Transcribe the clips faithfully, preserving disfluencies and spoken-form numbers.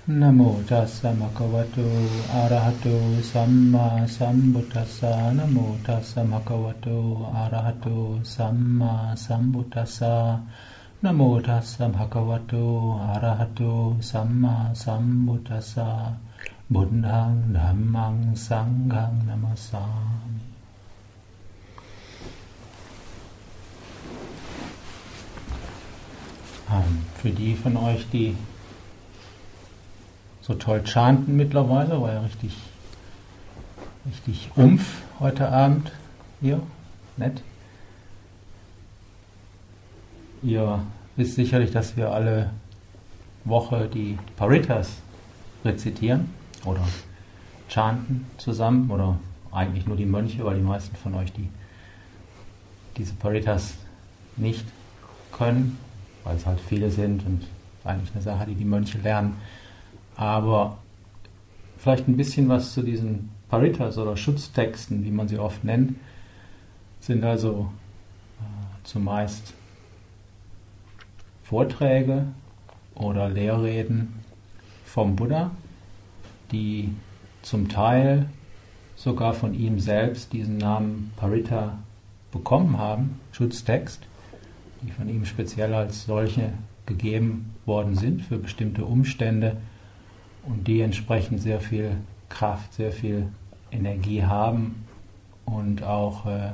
Namo tassa bhagavato arahato samma sambuddhassa. Namo tassa bhagavato arahato samma sambuddhassa. Namo tassa bhagavato arahato samma sambuddhassa. Buddhang dhammang sanghang namassami. Für die von euch, die so toll chanten mittlerweile, war ja richtig, richtig Umf heute Abend hier, nett. Ihr wisst sicherlich, dass wir alle Woche die Paritas rezitieren oder chanten zusammen, oder eigentlich nur die Mönche, weil die meisten von euch die diese Paritas nicht können, weil es halt viele sind und eigentlich eine Sache, die die Mönche lernen. Aber vielleicht ein bisschen was zu diesen Paritas oder Schutztexten, wie man sie oft nennt, sind also äh, zumeist Vorträge oder Lehrreden vom Buddha, die zum Teil sogar von ihm selbst diesen Namen Parita bekommen haben, Schutztext, die von ihm speziell als solche gegeben worden sind für bestimmte Umstände und die entsprechend sehr viel Kraft, sehr viel Energie haben und auch äh,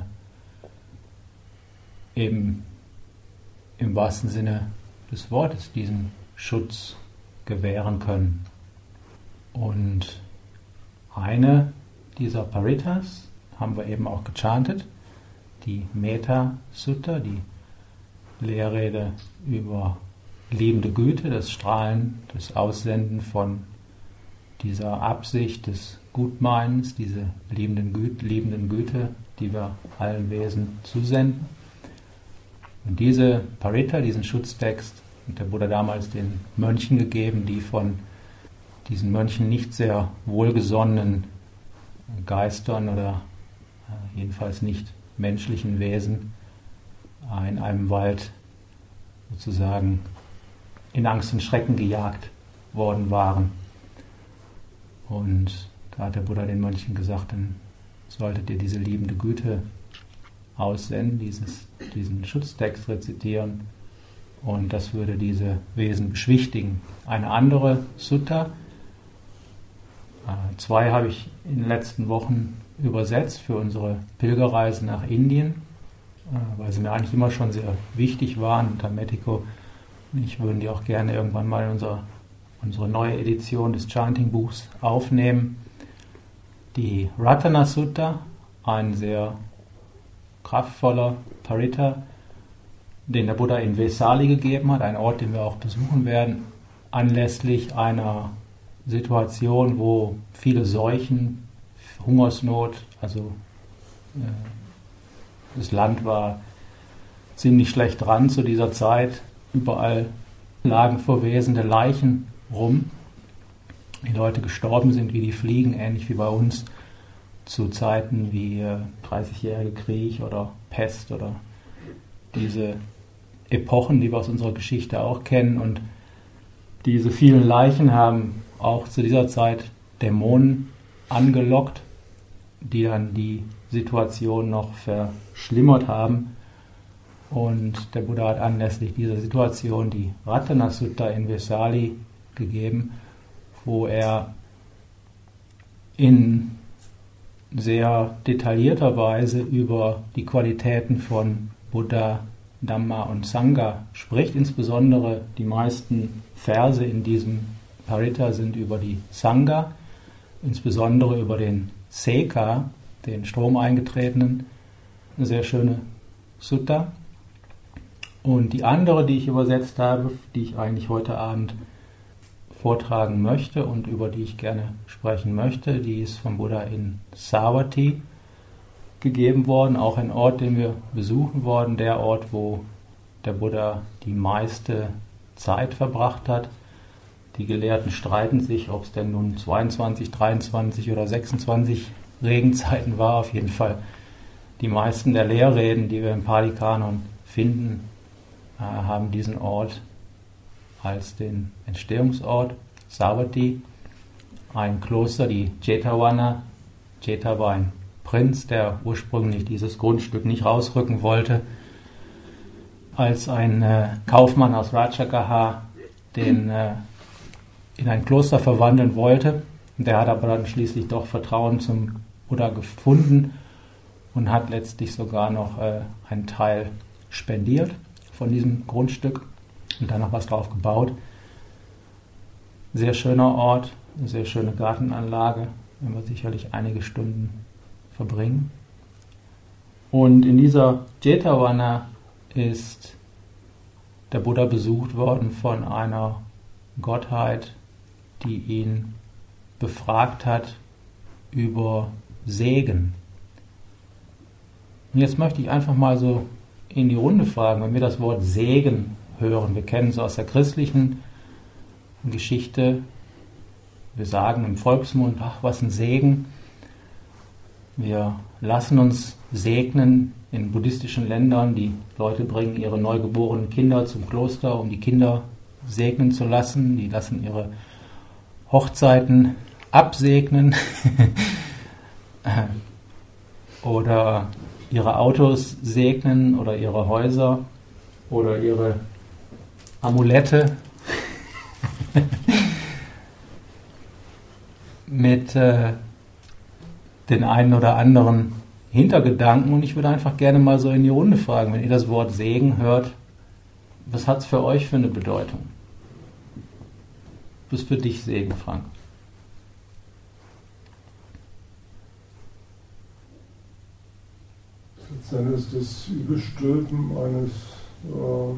eben im wahrsten Sinne des Wortes diesen Schutz gewähren können. Und eine dieser Paritas haben wir eben auch gechantet, die Metta Sutta, die Lehrrede über liebende Güte, das Strahlen, das Aussenden von dieser Absicht des Gutmeinens, diese liebenden Güte, liebenden Güte, die wir allen Wesen zusenden. Und diese Parita, diesen Schutztext, hat der Buddha damals den Mönchen gegeben, die von diesen Mönchen nicht sehr wohlgesonnenen Geistern oder äh, jedenfalls nicht menschlichen Wesen äh, in einem Wald sozusagen in Angst und Schrecken gejagt worden waren. Und da hat der Buddha den Mönchen gesagt, dann solltet ihr diese liebende Güte aussenden, dieses, diesen Schutztext rezitieren, und das würde diese Wesen beschwichtigen. Eine andere Sutta, äh, zwei habe ich in den letzten Wochen übersetzt für unsere Pilgerreise nach Indien, äh, weil sie mir eigentlich immer schon sehr wichtig waren. Und Hermetico und ich würden die auch gerne irgendwann mal in unser, unsere neue Edition des Chanting-Buchs aufnehmen. Die Ratana Sutta, ein sehr kraftvoller Parita, den der Buddha in Vesali gegeben hat, ein Ort, den wir auch besuchen werden, anlässlich einer Situation, wo viele Seuchen, Hungersnot, also äh, das Land war ziemlich schlecht dran zu dieser Zeit, überall lagen verwesende Leichen rum, die Leute gestorben sind wie die Fliegen, ähnlich wie bei uns zu Zeiten wie äh, dreißigjährige Krieg oder Pest oder diese Epochen, die wir aus unserer Geschichte auch kennen. Und diese vielen Leichen haben auch zu dieser Zeit Dämonen angelockt, die dann die Situation noch verschlimmert haben. Und der Buddha hat anlässlich dieser Situation die Ratana Sutta in Vesali gegeben, wo er in sehr detaillierter Weise über die Qualitäten von Buddha, Dhamma und Sangha spricht. Insbesondere die meisten Verse in diesem Parita sind über die Sangha, insbesondere über den Seka, den Stromeingetretenen, eine sehr schöne Sutta. Und die andere, die ich übersetzt habe, die ich eigentlich heute Abend vortragen möchte und über die ich gerne sprechen möchte, die ist vom Buddha in Savatthi gegeben worden, auch ein Ort, den wir besuchen worden, der Ort, wo der Buddha die meiste Zeit verbracht hat. Die Gelehrten streiten sich, ob es denn nun zweiundzwanzig, dreiundzwanzig oder sechsundzwanzig Regenzeiten war. Auf jeden Fall die meisten der Lehrreden, die wir im Pali-Kanon finden, haben diesen Ort als den Entstehungsort Savatthi ein Kloster, die Jetavana. Jeta war ein Prinz, der ursprünglich dieses Grundstück nicht rausrücken wollte, als ein äh, Kaufmann aus Rajagaha den äh, in ein Kloster verwandeln wollte. Der hat aber dann schließlich doch Vertrauen zum Buddha gefunden und hat letztlich sogar noch äh, einen Teil spendiert von diesem Grundstück und dann noch was drauf gebaut. Sehr schöner Ort, eine sehr schöne Gartenanlage, wenn wir sicherlich einige Stunden verbringen. Und in dieser Jetavana ist der Buddha besucht worden von einer Gottheit, die ihn befragt hat über Segen. Und jetzt möchte ich einfach mal so in die Runde fragen, wenn wir das Wort Segen hören. Wir kennen es aus der christlichen Geschichte. Wir sagen im Volksmund, ach, was ein Segen. Wir lassen uns segnen in buddhistischen Ländern. Die Leute bringen ihre neugeborenen Kinder zum Kloster, um die Kinder segnen zu lassen. Die lassen ihre Hochzeiten absegnen oder ihre Autos segnen oder ihre Häuser oder ihre Amulette mit äh, den einen oder anderen Hintergedanken. Und ich würde einfach gerne mal so in die Runde fragen, wenn ihr das Wort Segen hört, was hat es für euch für eine Bedeutung? Was ist für dich Segen, Frank? Dann ist das Überstülpen eines äh,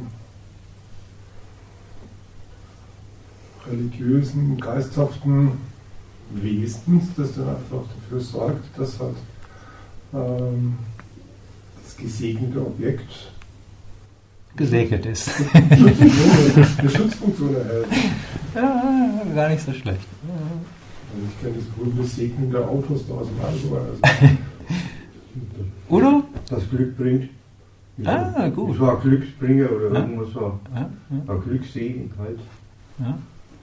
religiösen, geisthaften Wesens, das dann einfach dafür sorgt, dass halt ähm, das gesegnete Objekt gesegnet ist. Eine Schutzfunktion erhält. Ja, gar nicht so schlecht. Also ich kenne das berühmte Segnen der Autos da aus dem Allgäu. Also Udo? Das Glück bringt. Ah, gut. Es war Glücksbringer oder ja. irgendwas war. Ja, ja. Ein Glückssegen halt. Ja.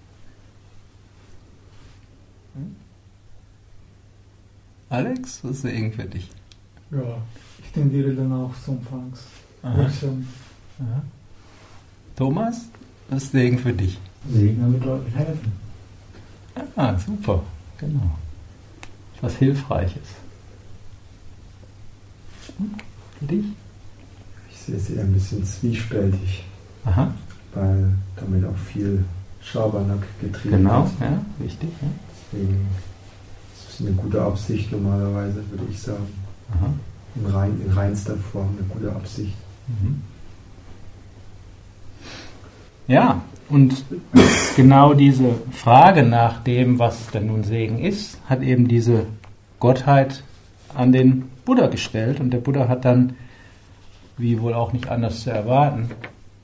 Alex, was ist Segen für dich? Ja, ich tendiere dann auch zum Franks. Ja. Thomas, was ist Segen für dich? Segen bedeutet helfen. Ah, super, genau. Was Hilfreiches. Hm? Für dich? Ich sehe es eher ein bisschen zwiespältig, Aha. weil damit auch viel Schabernack getrieben Genau, wird. ja, wichtig. Ja. Deswegen ist es eine gute Absicht normalerweise, würde ich sagen. Aha. In, rein, in reinster Form eine gute Absicht. Mhm. Ja, und genau diese Frage nach dem, was denn nun Segen ist, hat eben diese Gottheit an den Buddha gestellt. Und der Buddha hat dann, wie wohl auch nicht anders zu erwarten,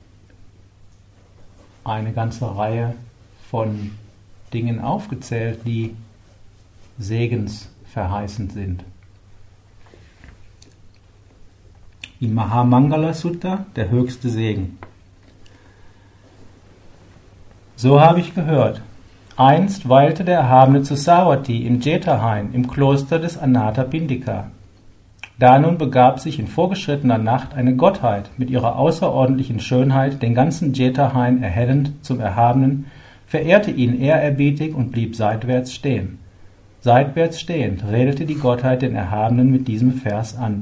eine ganze Reihe von Dingen aufgezählt, die segensverheißend sind. Im Mahamangala Sutta, der höchste Segen. So habe ich gehört. Einst weilte der Erhabene zu Savatthi im Jeta-Hain im Kloster des Anathapindika. Da nun begab sich in vorgeschrittener Nacht eine Gottheit mit ihrer außerordentlichen Schönheit den ganzen Jeta-Hain erhellend zum Erhabenen, verehrte ihn ehrerbietig und blieb seitwärts stehen. Seitwärts stehend redete die Gottheit den Erhabenen mit diesem Vers an.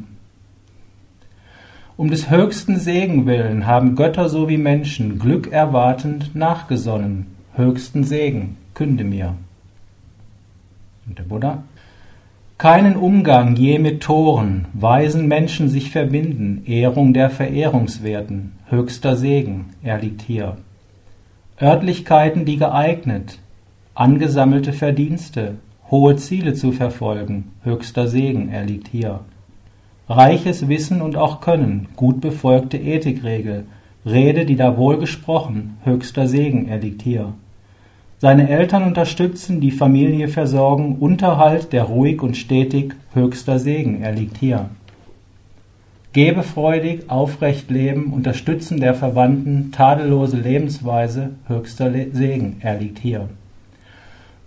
Um des höchsten Segen willen haben Götter sowie Menschen Glück erwartend nachgesonnen. Höchsten Segen, künde mir. Und der Buddha: Keinen Umgang je mit Toren, weisen Menschen sich verbinden, Ehrung der Verehrungswerten, höchster Segen, er liegt hier. Örtlichkeiten, die geeignet, angesammelte Verdienste, hohe Ziele zu verfolgen, höchster Segen, er liegt hier. Reiches Wissen und auch Können, gut befolgte Ethikregel, Rede, die da wohl gesprochen, höchster Segen, er liegt hier. Seine Eltern unterstützen, die Familie versorgen, Unterhalt, der ruhig und stetig, höchster Segen, er liegt hier. Gebefreudig, aufrecht leben, Unterstützen der Verwandten, tadellose Lebensweise, höchster Le- Segen, er liegt hier.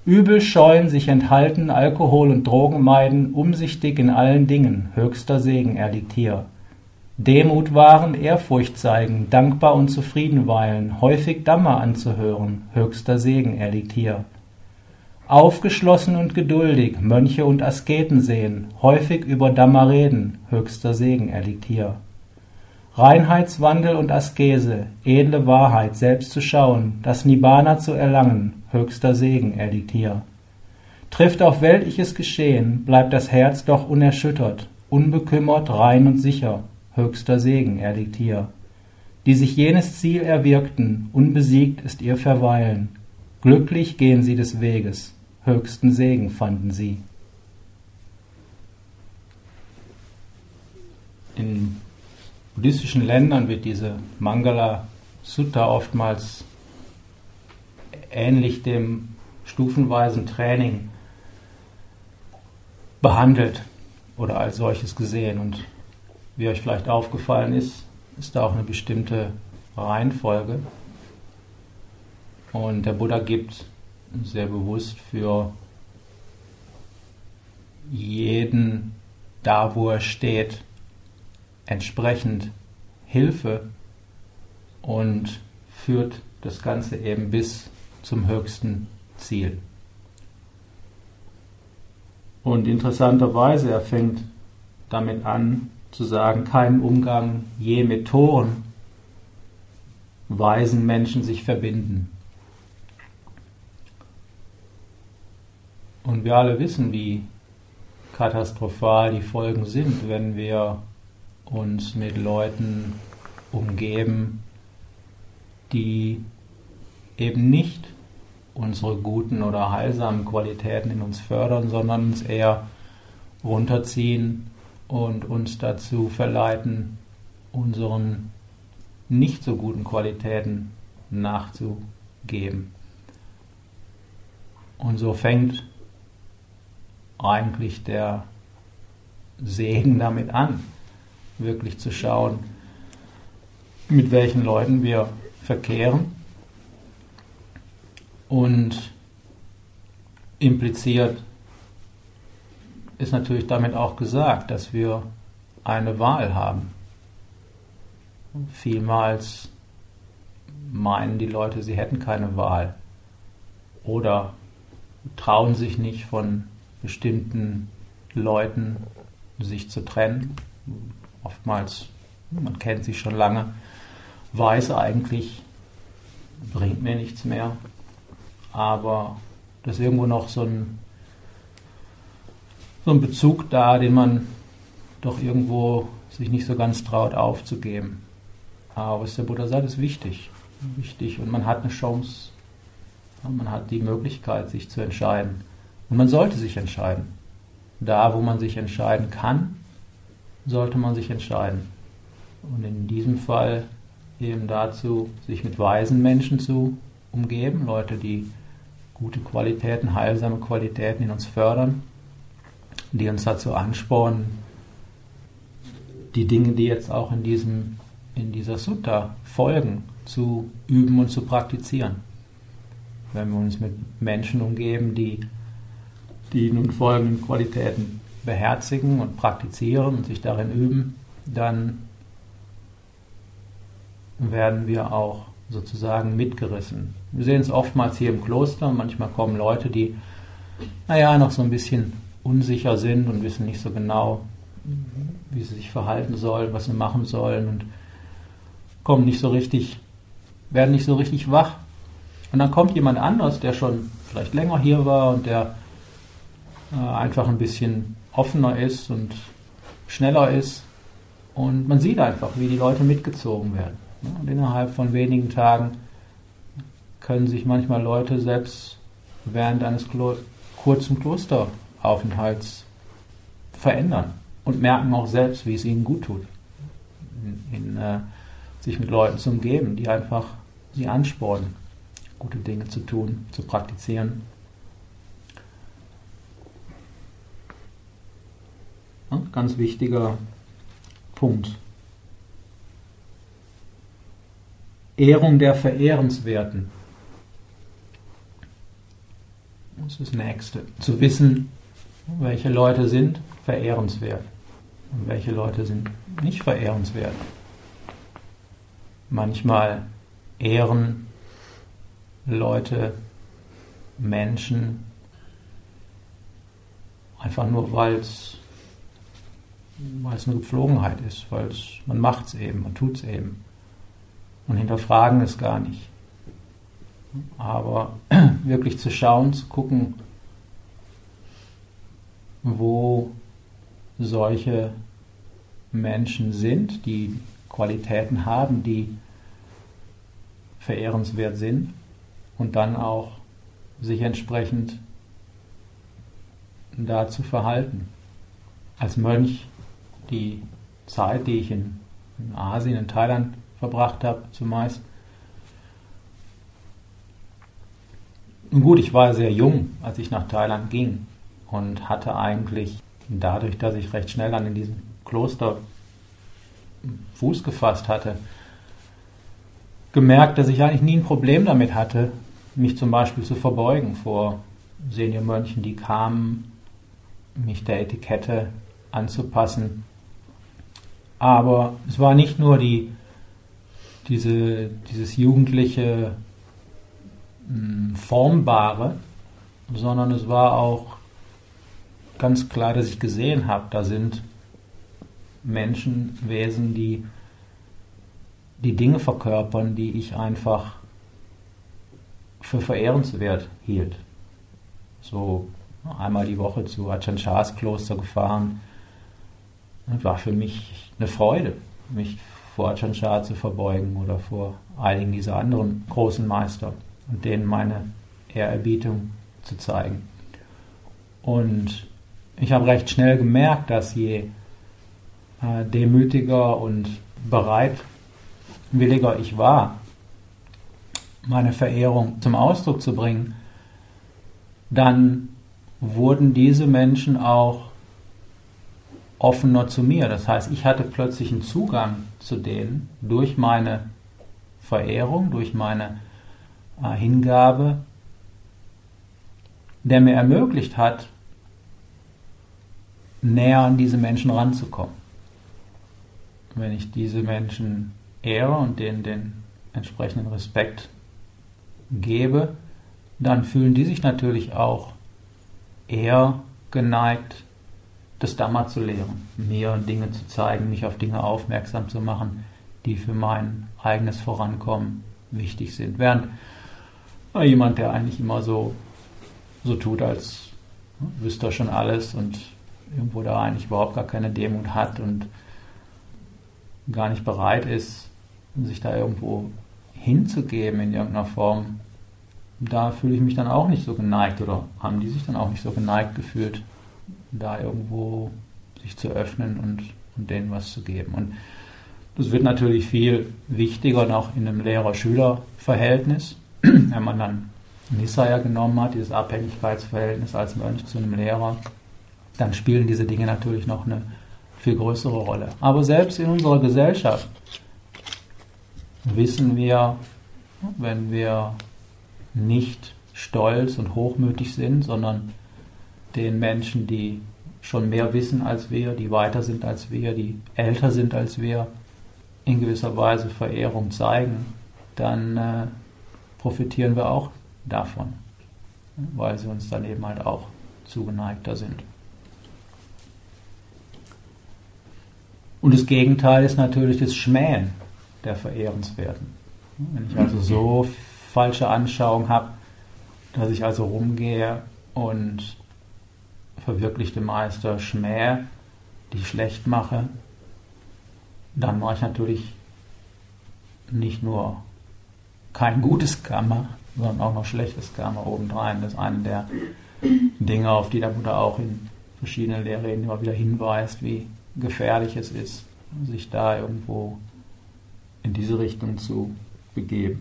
Übel scheuen, sich enthalten, Alkohol und Drogen meiden, umsichtig in allen Dingen, höchster Segen, er liegt hier. Demut wahren, Ehrfurcht zeigen, dankbar und zufrieden weilen, häufig Dhamma anzuhören, höchster Segen, er liegt hier. Aufgeschlossen und geduldig, Mönche und Asketen sehen, häufig über Dhamma reden, höchster Segen, er liegt hier. Reinheitswandel und Askese, edle Wahrheit selbst zu schauen, das Nibbana zu erlangen, höchster Segen, er liegt hier. Trifft auf weltliches Geschehen, bleibt das Herz doch unerschüttert, unbekümmert, rein und sicher, höchster Segen, er liegt hier. Die sich jenes Ziel erwirkten, unbesiegt ist ihr Verweilen, glücklich gehen sie des Weges, höchsten Segen fanden sie. In buddhistischen Ländern wird diese Mangala Sutta oftmals ähnlich dem stufenweisen Training behandelt oder als solches gesehen. Und wie euch vielleicht aufgefallen ist, ist da auch eine bestimmte Reihenfolge. Und der Buddha gibt sehr bewusst für jeden, da wo er steht, entsprechend Hilfe und führt das Ganze eben bis zum höchsten Ziel. Und interessanterweise, er fängt damit an zu sagen, kein Umgang je mit Toren, weisen Menschen sich verbinden. Und wir alle wissen, wie katastrophal die Folgen sind, wenn wir uns mit Leuten umgeben, die eben nicht unsere guten oder heilsamen Qualitäten in uns fördern, sondern uns eher runterziehen und uns dazu verleiten, unseren nicht so guten Qualitäten nachzugeben. Und so fängt eigentlich der Segen damit an, wirklich zu schauen, mit welchen Leuten wir verkehren, und impliziert ist natürlich damit auch gesagt, dass wir eine Wahl haben. Vielmals meinen die Leute, sie hätten keine Wahl oder trauen sich nicht, von bestimmten Leuten sich zu trennen. Oftmals, man kennt sich schon lange, weiß eigentlich, bringt mir nichts mehr, aber da ist irgendwo noch so ein, so ein Bezug da, den man doch irgendwo sich nicht so ganz traut aufzugeben. Aber was der Buddha sagt, ist wichtig. Wichtig, und man hat eine Chance, man hat die Möglichkeit, sich zu entscheiden. Und man sollte sich entscheiden. Da, wo man sich entscheiden kann, sollte man sich entscheiden. Und in diesem Fall eben dazu, sich mit weisen Menschen zu umgeben, Leute, die gute Qualitäten, heilsame Qualitäten in uns fördern, die uns dazu anspornen, die Dinge, die jetzt auch in diesem, in dieser Sutta folgen, zu üben und zu praktizieren. Wenn wir uns mit Menschen umgeben, die die nun folgenden Qualitäten beherzigen und praktizieren und sich darin üben, dann werden wir auch sozusagen mitgerissen. Wir sehen es oftmals hier im Kloster, manchmal kommen Leute, die, naja, noch so ein bisschen unsicher sind und wissen nicht so genau, wie sie sich verhalten sollen, was sie machen sollen, und kommen nicht so richtig, werden nicht so richtig wach. Und dann kommt jemand anderes, der schon vielleicht länger hier war und der äh, einfach ein bisschen offener ist und schneller ist, und man sieht einfach, wie die Leute mitgezogen werden. Und innerhalb von wenigen Tagen können sich manchmal Leute selbst während eines Klo- kurzen Klosteraufenthalts verändern und merken auch selbst, wie es ihnen gut tut, in, in, äh, sich mit Leuten zu umgeben, die einfach sie anspornen, gute Dinge zu tun, zu praktizieren. Ja, ganz wichtiger Punkt. Ehrung der Verehrenswerten. Das ist das Nächste. Zu wissen, welche Leute sind verehrenswert und welche Leute sind nicht verehrenswert. Manchmal ehren Leute Menschen einfach nur, weil es weil es eine Gepflogenheit ist, weil es, man macht es eben, man tut es eben und hinterfragen es gar nicht. Aber wirklich zu schauen, zu gucken, wo solche Menschen sind, die Qualitäten haben, die verehrenswert sind und dann auch sich entsprechend dazu verhalten. Als Mönch die Zeit, die ich in, in Asien, in Thailand verbracht habe, zumeist. Nun gut, ich war sehr jung, als ich nach Thailand ging und hatte eigentlich dadurch, dass ich recht schnell dann in diesem Kloster Fuß gefasst hatte, gemerkt, dass ich eigentlich nie ein Problem damit hatte, mich zum Beispiel zu verbeugen vor Seniormönchen, die kamen, mich der Etikette anzupassen. Aber es war nicht nur die, diese, dieses jugendliche mh, Formbare, sondern es war auch ganz klar, dass ich gesehen habe, da sind Menschenwesen, die die Dinge verkörpern, die ich einfach für verehrenswert hielt. So einmal die Woche zu Ajahn Chahs Kloster gefahren. Das war für mich eine Freude, mich vor Ajahn Chah zu verbeugen oder vor einigen dieser anderen großen Meister und denen meine Ehrerbietung zu zeigen. Und ich habe recht schnell gemerkt, dass je äh, demütiger und bereitwilliger ich war, meine Verehrung zum Ausdruck zu bringen, dann wurden diese Menschen auch offener zu mir. Das heißt, ich hatte plötzlich einen Zugang zu denen durch meine Verehrung, durch meine äh, Hingabe, der mir ermöglicht hat, näher an diese Menschen ranzukommen. Wenn ich diese Menschen ehre und denen den entsprechenden Respekt gebe, dann fühlen die sich natürlich auch eher geneigt, das Dhamma zu lehren, mir Dinge zu zeigen, mich auf Dinge aufmerksam zu machen, die für mein eigenes Vorankommen wichtig sind. Während jemand, der eigentlich immer so, so tut, als wüsste er schon alles und irgendwo da eigentlich überhaupt gar keine Demut hat und gar nicht bereit ist, sich da irgendwo hinzugeben in irgendeiner Form, da fühle ich mich dann auch nicht so geneigt oder haben die sich dann auch nicht so geneigt gefühlt, da irgendwo sich zu öffnen und, und denen was zu geben. Und das wird natürlich viel wichtiger noch in einem Lehrer-Schüler-Verhältnis, wenn man dann Nisaya genommen hat, dieses Abhängigkeitsverhältnis als Mönch zu einem Lehrer, dann spielen diese Dinge natürlich noch eine viel größere Rolle. Aber selbst in unserer Gesellschaft wissen wir, wenn wir nicht stolz und hochmütig sind, sondern den Menschen, die schon mehr wissen als wir, die weiter sind als wir, die älter sind als wir, in gewisser Weise Verehrung zeigen, dann äh, profitieren wir auch davon, weil sie uns dann eben halt auch zugeneigter sind. Und das Gegenteil ist natürlich das Schmähen der Verehrenswerten. Wenn ich also so falsche Anschauung habe, dass ich also rumgehe und verwirklichte Meister schmähe, die schlecht mache, dann mache ich natürlich nicht nur kein gutes Karma, sondern auch noch schlechtes Karma obendrein. Das ist eine der Dinge, auf die der Buddha auch in verschiedenen Lehrreden immer wieder hinweist, wie gefährlich es ist, sich da irgendwo in diese Richtung zu begeben.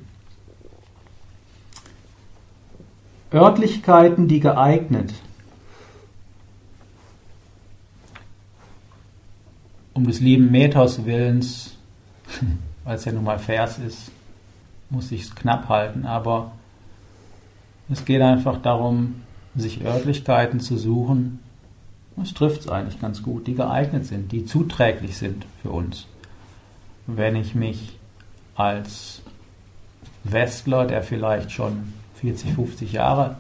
Örtlichkeiten, die geeignet um des lieben Metos Willens, weil es ja nun mal Vers ist, muss ich es knapp halten, aber es geht einfach darum, sich Örtlichkeiten zu suchen, das trifft es eigentlich ganz gut, die geeignet sind, die zuträglich sind für uns. Wenn ich mich als Westler, der vielleicht schon vierzig, fünfzig Jahre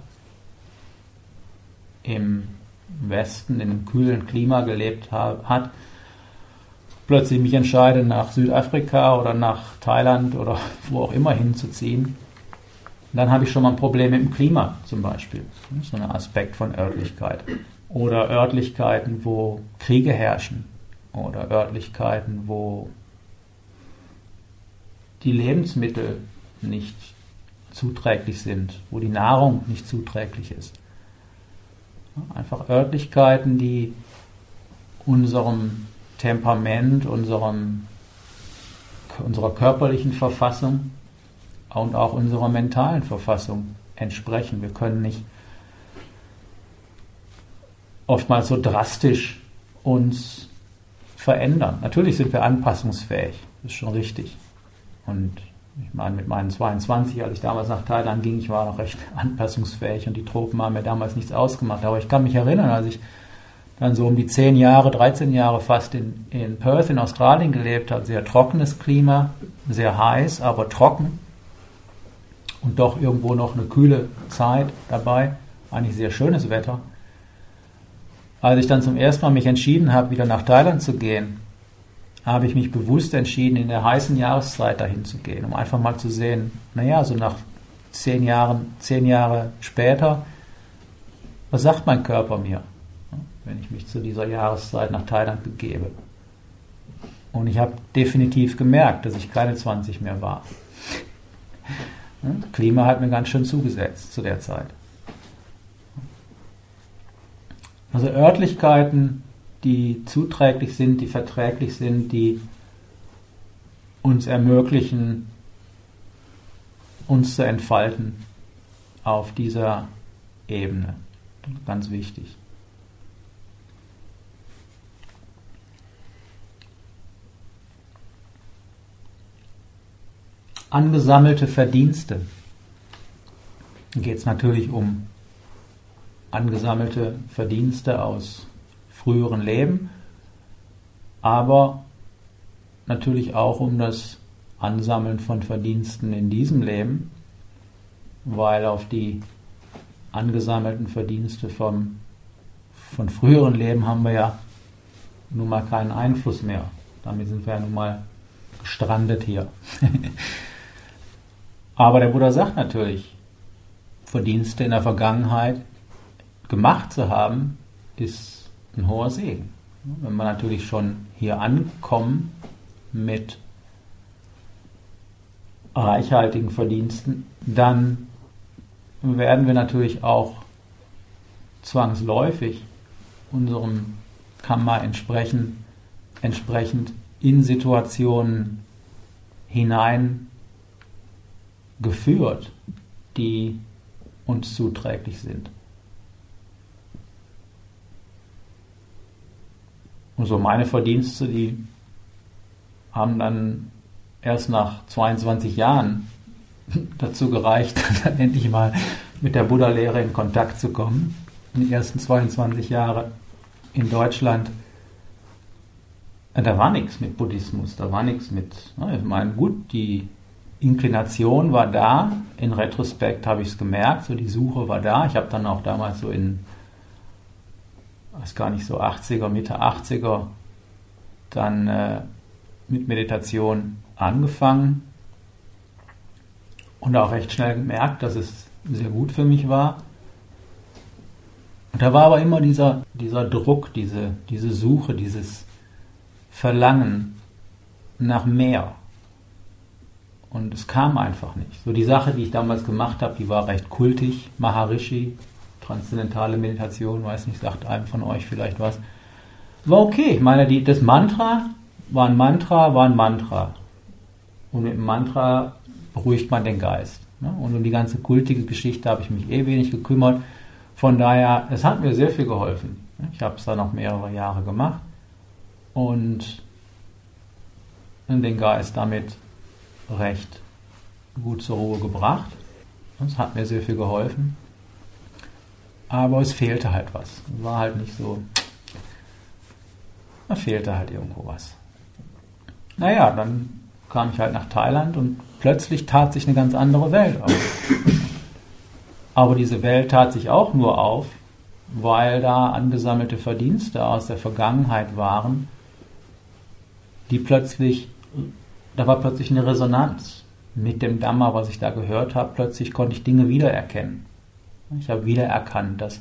im Westen, in einem kühlen Klima gelebt hat, plötzlich mich entscheide, nach Südafrika oder nach Thailand oder wo auch immer hinzuziehen, dann habe ich schon mal ein Problem mit dem Klima zum Beispiel. So ein Aspekt von Örtlichkeit. Oder Örtlichkeiten, wo Kriege herrschen. Oder Örtlichkeiten, wo die Lebensmittel nicht zuträglich sind, wo die Nahrung nicht zuträglich ist. Einfach Örtlichkeiten, die unserem Temperament, unserem, unserer körperlichen Verfassung und auch unserer mentalen Verfassung entsprechen. Wir können nicht oftmals so drastisch uns verändern. Natürlich sind wir anpassungsfähig, das ist schon richtig. Und ich meine, mit meinen zweiundzwanzig, als ich damals nach Thailand ging, ich war noch recht anpassungsfähig und die Tropen haben mir damals nichts ausgemacht. Aber ich kann mich erinnern, als ich dann so um die zehn Jahre, dreizehn Jahre fast in, in Perth in Australien gelebt habe, sehr trockenes Klima, sehr heiß, aber trocken und doch irgendwo noch eine kühle Zeit dabei, eigentlich sehr schönes Wetter. Als ich dann zum ersten Mal mich entschieden habe, wieder nach Thailand zu gehen, habe ich mich bewusst entschieden, in der heißen Jahreszeit dahin zu gehen, um einfach mal zu sehen, naja, so nach zehn Jahren, zehn Jahre später, was sagt mein Körper mir, wenn ich mich zu dieser Jahreszeit nach Thailand begebe? Und ich habe definitiv gemerkt, dass ich keine zwanzig mehr war. Das Klima hat mir ganz schön zugesetzt zu der Zeit. Also Örtlichkeiten, die zuträglich sind, die verträglich sind, die uns ermöglichen, uns zu entfalten auf dieser Ebene. Ganz wichtig. Angesammelte Verdienste. Hier geht es natürlich um angesammelte Verdienste aus früheren Leben, aber natürlich auch um das Ansammeln von Verdiensten in diesem Leben, weil auf die angesammelten Verdienste vom, von früheren Leben haben wir ja nun mal keinen Einfluss mehr. Damit sind wir ja nun mal gestrandet hier. Aber der Buddha sagt natürlich, Verdienste in der Vergangenheit gemacht zu haben, ist ein hoher Segen. Wenn wir natürlich schon hier ankommen mit reichhaltigen Verdiensten, dann werden wir natürlich auch zwangsläufig unserem Karma entsprechend, entsprechend in Situationen hineingeführt, die uns zuträglich sind. Und so meine Verdienste, die haben dann erst nach zweiundzwanzig Jahren dazu gereicht, dann endlich mal mit der Buddha-Lehre in Kontakt zu kommen. Die ersten zweiundzwanzig Jahre in Deutschland, da war nichts mit Buddhismus, da war nichts mit, ich meine, gut, die Inklination war da, in Retrospekt habe ich es gemerkt, so die Suche war da. Ich habe dann auch damals so in, weiß gar nicht, so achtziger, Mitte achtziger dann äh, mit Meditation angefangen und auch recht schnell gemerkt, dass es sehr gut für mich war. Und da war aber immer dieser, dieser Druck, diese, diese Suche, dieses Verlangen nach mehr. Und es kam einfach nicht. So die Sache, die ich damals gemacht habe, die war recht kultig. Maharishi, transzendentale Meditation, weiß nicht, sagt einem von euch vielleicht was. War okay. Ich meine, die, das Mantra war ein Mantra, war ein Mantra. Und mit dem Mantra beruhigt man den Geist. Ne? Und um die ganze kultige Geschichte habe ich mich eh wenig gekümmert. Von daher, es hat mir sehr viel geholfen. Ich habe es dann noch mehrere Jahre gemacht und den Geist damit recht gut zur Ruhe gebracht. Es hat mir sehr viel geholfen. aber es fehlte halt was. War halt nicht so, da fehlte halt irgendwo was. Naja, dann kam ich halt nach Thailand und plötzlich tat sich eine ganz andere Welt auf. Aber diese Welt tat sich auch nur auf, weil da angesammelte Verdienste aus der Vergangenheit waren, die plötzlich, da war plötzlich eine Resonanz mit dem Dhamma, was ich da gehört habe. Plötzlich konnte ich Dinge wiedererkennen. Ich habe wiedererkannt, dass,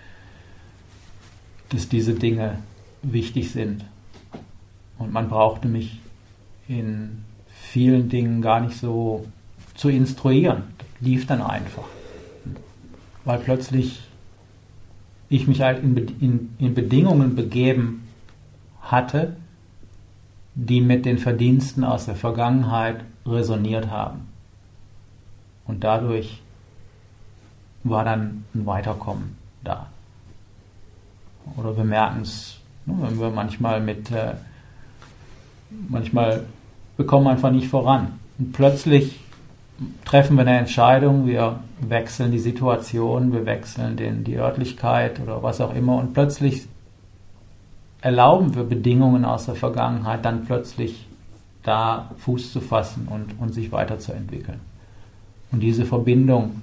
dass diese Dinge wichtig sind. Und man brauchte mich in vielen Dingen gar nicht so zu instruieren. Das lief dann einfach. Weil plötzlich ich mich halt in, in, in Bedingungen begeben hatte, die mit den Verdiensten aus der Vergangenheit resoniert haben. Und dadurch war dann ein Weiterkommen da. Oder wir merken es, wenn wir manchmal mit, äh, manchmal bekommen wir einfach nicht voran. Und plötzlich treffen wir eine Entscheidung, wir wechseln die Situation, wir wechseln den, die Örtlichkeit oder was auch immer und plötzlich erlauben wir Bedingungen aus der Vergangenheit dann plötzlich da Fuß zu fassen und, und sich weiterzuentwickeln. Und diese Verbindung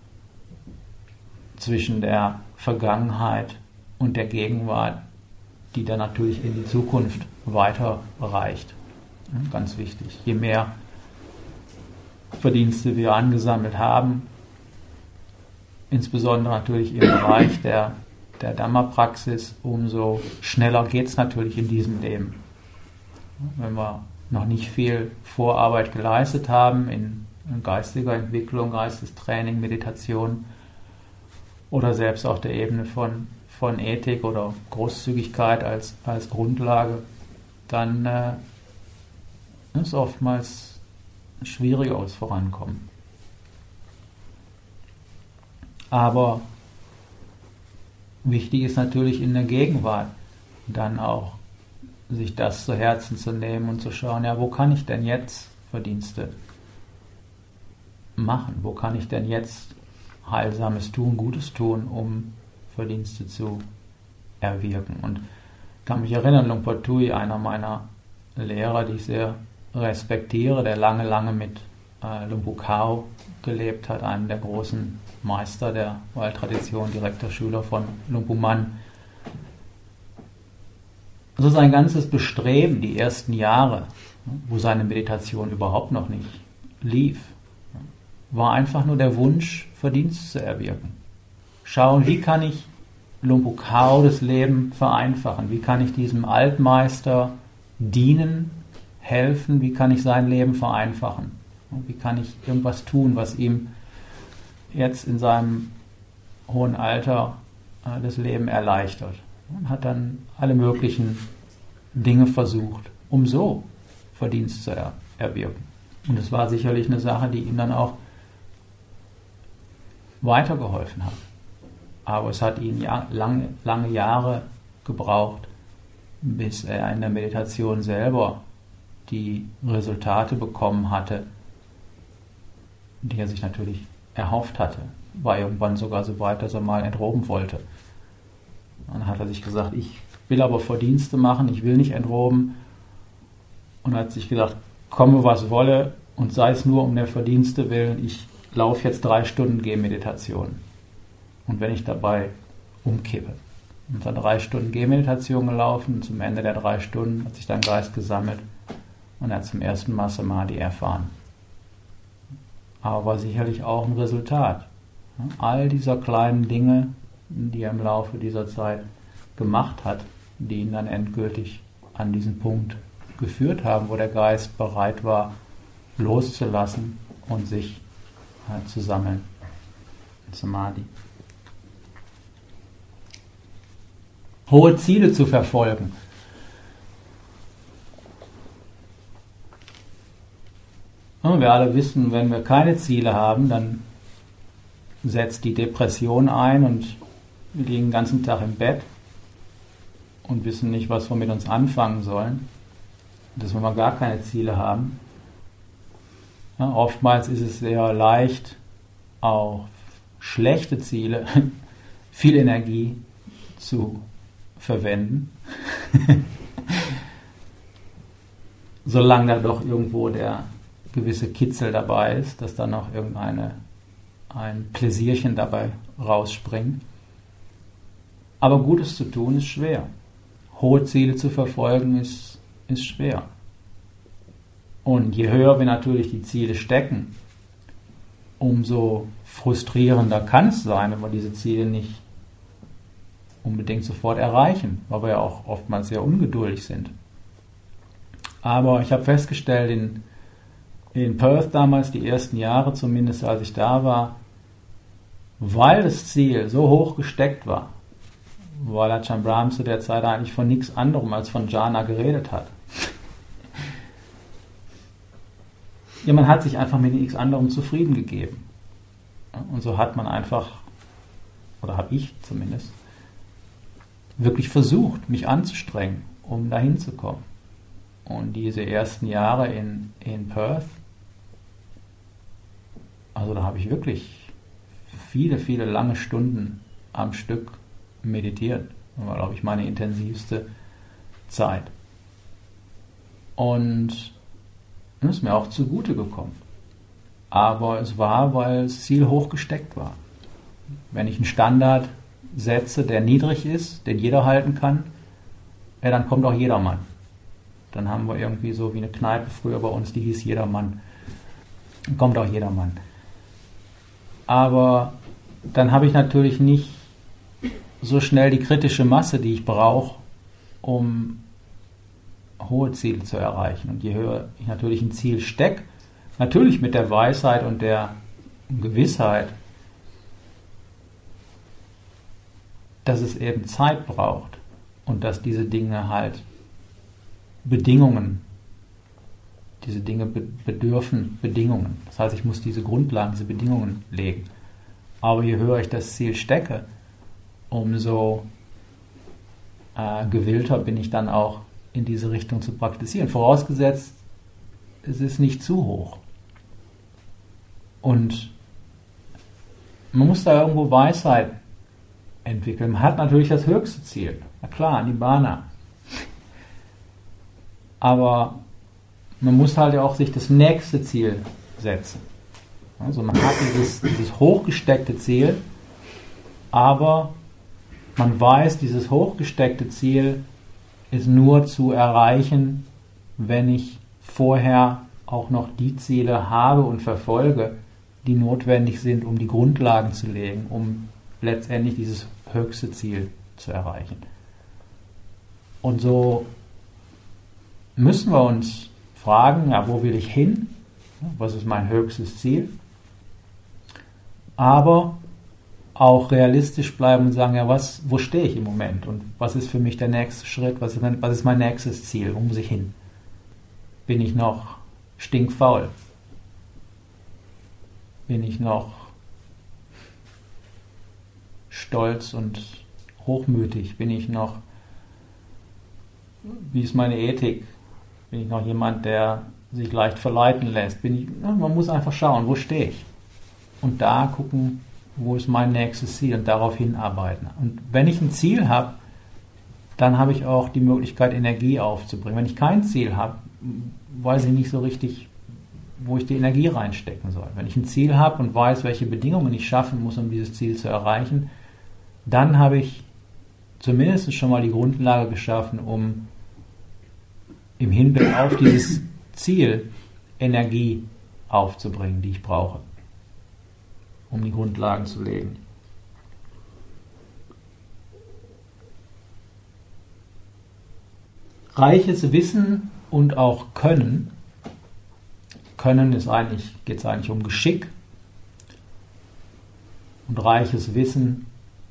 zwischen der Vergangenheit und der Gegenwart, die dann natürlich in die Zukunft weiter reicht. Ganz wichtig. Je mehr Verdienste wir angesammelt haben, insbesondere natürlich im Bereich der, der Dhamma-Praxis, umso schneller geht es natürlich in diesem Leben. Wenn wir noch nicht viel Vorarbeit geleistet haben in, in geistiger Entwicklung, Geistestraining, Meditation oder selbst auf der Ebene von, von Ethik oder Großzügigkeit als, als Grundlage, dann äh, ist oftmals schwierigeres Vorankommen. Aber wichtig ist natürlich in der Gegenwart dann auch sich das zu Herzen zu nehmen und zu schauen, ja, wo kann ich denn jetzt Verdienste machen? Wo kann ich denn jetzt Heilsames tun, Gutes tun, um Verdienste zu erwirken? Und ich kann mich erinnern, Luang Por Thui, einer meiner Lehrer, die ich sehr respektiere, der lange, lange mit äh, Luang Pu Khao gelebt hat, einem der großen Meister der Waldtradition, direkter Schüler von Luang Pu Man. So sein ganzes Bestreben, die ersten Jahre, wo seine Meditation überhaupt noch nicht lief, war einfach nur der Wunsch, Verdienst zu erwirken. Schauen, wie kann ich Luang Pu Khao das Leben vereinfachen? Wie kann ich diesem Altmeister dienen, helfen? Wie kann ich sein Leben vereinfachen? Wie kann ich irgendwas tun, was ihm jetzt in seinem hohen Alter äh, das Leben erleichtert? Und hat dann alle möglichen Dinge versucht, um so Verdienst zu er- erwirken. Und es war sicherlich eine Sache, die ihm dann auch weitergeholfen hat. Aber es hat ihn ja, lange, lange Jahre gebraucht, bis er in der Meditation selber die Resultate bekommen hatte, die er sich natürlich erhofft hatte. War irgendwann sogar so weit, dass er mal entroben wollte. Dann hat er sich gesagt, ich will aber Verdienste machen, ich will nicht entroben. Und hat sich gedacht, komme was wolle und sei es nur um der Verdienste willen, ich laufe jetzt drei Stunden Gehmeditation. Und wenn ich dabei umkippe. Und dann drei Stunden Gehmeditation gelaufen und zum Ende der drei Stunden hat sich dein Geist gesammelt und er hat zum ersten Mal Samadhi erfahren. Aber war sicherlich auch ein Resultat all dieser kleinen Dinge, die er im Laufe dieser Zeit gemacht hat, die ihn dann endgültig an diesen Punkt geführt haben, wo der Geist bereit war, loszulassen und sich äh, zu sammeln. Samadhi. Hohe Ziele zu verfolgen. Und wir alle wissen, wenn wir keine Ziele haben, dann setzt die Depression ein und wir liegen den ganzen Tag im Bett und wissen nicht, was wir mit uns anfangen sollen. Dass wir mal gar keine Ziele haben. Ja, oftmals ist es sehr leicht, auch schlechte Ziele viel Energie zu verwenden, solange da doch irgendwo der gewisse Kitzel dabei ist, dass da noch irgendeine ein Pläsierchen dabei rausspringt. Aber Gutes zu tun ist schwer. Hohe Ziele zu verfolgen ist, ist schwer. Und je höher wir natürlich die Ziele stecken, umso frustrierender kann es sein, wenn wir diese Ziele nicht unbedingt sofort erreichen, weil wir ja auch oftmals sehr ungeduldig sind. Aber ich habe festgestellt, in, in Perth damals, die ersten Jahre zumindest, als ich da war, weil das Ziel so hoch gesteckt war, weil Ajahn Brahm zu der Zeit eigentlich von nichts anderem als von Jhana geredet hat. Ja, man hat sich einfach mit nichts anderem zufrieden gegeben. Und so hat man einfach, oder habe ich zumindest, wirklich versucht, mich anzustrengen, um dahin zu kommen. Und diese ersten Jahre in, in Perth, also da habe ich wirklich viele, viele lange Stunden am Stück meditiert. Das war, glaube ich, meine intensivste Zeit. Und das ist mir auch zugute gekommen. Aber es war, weil das Ziel hoch gesteckt war. Wenn ich einen Standard setze, der niedrig ist, den jeder halten kann, ja, dann kommt auch jedermann. Dann haben wir irgendwie so wie eine Kneipe früher bei uns, die hieß Jedermann. Dann kommt auch jedermann. Aber dann habe ich natürlich nicht so schnell die kritische Masse, die ich brauche, um hohe Ziele zu erreichen. Und je höher ich natürlich ein Ziel stecke, natürlich mit der Weisheit und der Gewissheit, dass es eben Zeit braucht und dass diese Dinge halt Bedingungen, diese Dinge bedürfen Bedingungen. Das heißt, ich muss diese Grundlagen, diese Bedingungen legen. Aber je höher ich das Ziel stecke, umso äh, gewillter bin ich dann auch in diese Richtung zu praktizieren. Vorausgesetzt, es ist nicht zu hoch. Und man muss da irgendwo Weisheit entwickeln. Man hat natürlich das höchste Ziel. Na klar, Nibbana. Aber man muss halt auch sich das nächste Ziel setzen. Also man hat dieses, dieses hochgesteckte Ziel, aber man weiß, dieses hochgesteckte Ziel ist nur zu erreichen, wenn ich vorher auch noch die Ziele habe und verfolge, die notwendig sind, um die Grundlagen zu legen, um letztendlich dieses höchste Ziel zu erreichen. Und so müssen wir uns fragen, ja, wo will ich hin? Was ist mein höchstes Ziel? Aber auch realistisch bleiben und sagen, ja, was, wo stehe ich im Moment und was ist für mich der nächste Schritt, was ist mein, was ist mein nächstes Ziel, wo muss ich hin? Bin ich noch stinkfaul? Bin ich noch stolz und hochmütig? Bin ich noch, wie ist meine Ethik? Bin ich noch jemand, der sich leicht verleiten lässt? Bin ich, na, man muss einfach schauen, wo stehe ich? Und da gucken, wo ist mein nächstes Ziel und darauf hinarbeiten. Und wenn ich ein Ziel habe, dann habe ich auch die Möglichkeit, Energie aufzubringen. Wenn ich kein Ziel habe, weiß ich nicht so richtig, wo ich die Energie reinstecken soll. Wenn ich ein Ziel habe und weiß, welche Bedingungen ich schaffen muss, um dieses Ziel zu erreichen, dann habe ich zumindest schon mal die Grundlage geschaffen, um im Hinblick auf dieses Ziel Energie aufzubringen, die ich brauche, um die Grundlagen zu legen. Reiches Wissen und auch Können. Können ist eigentlich, geht es eigentlich um Geschick. Und reiches Wissen.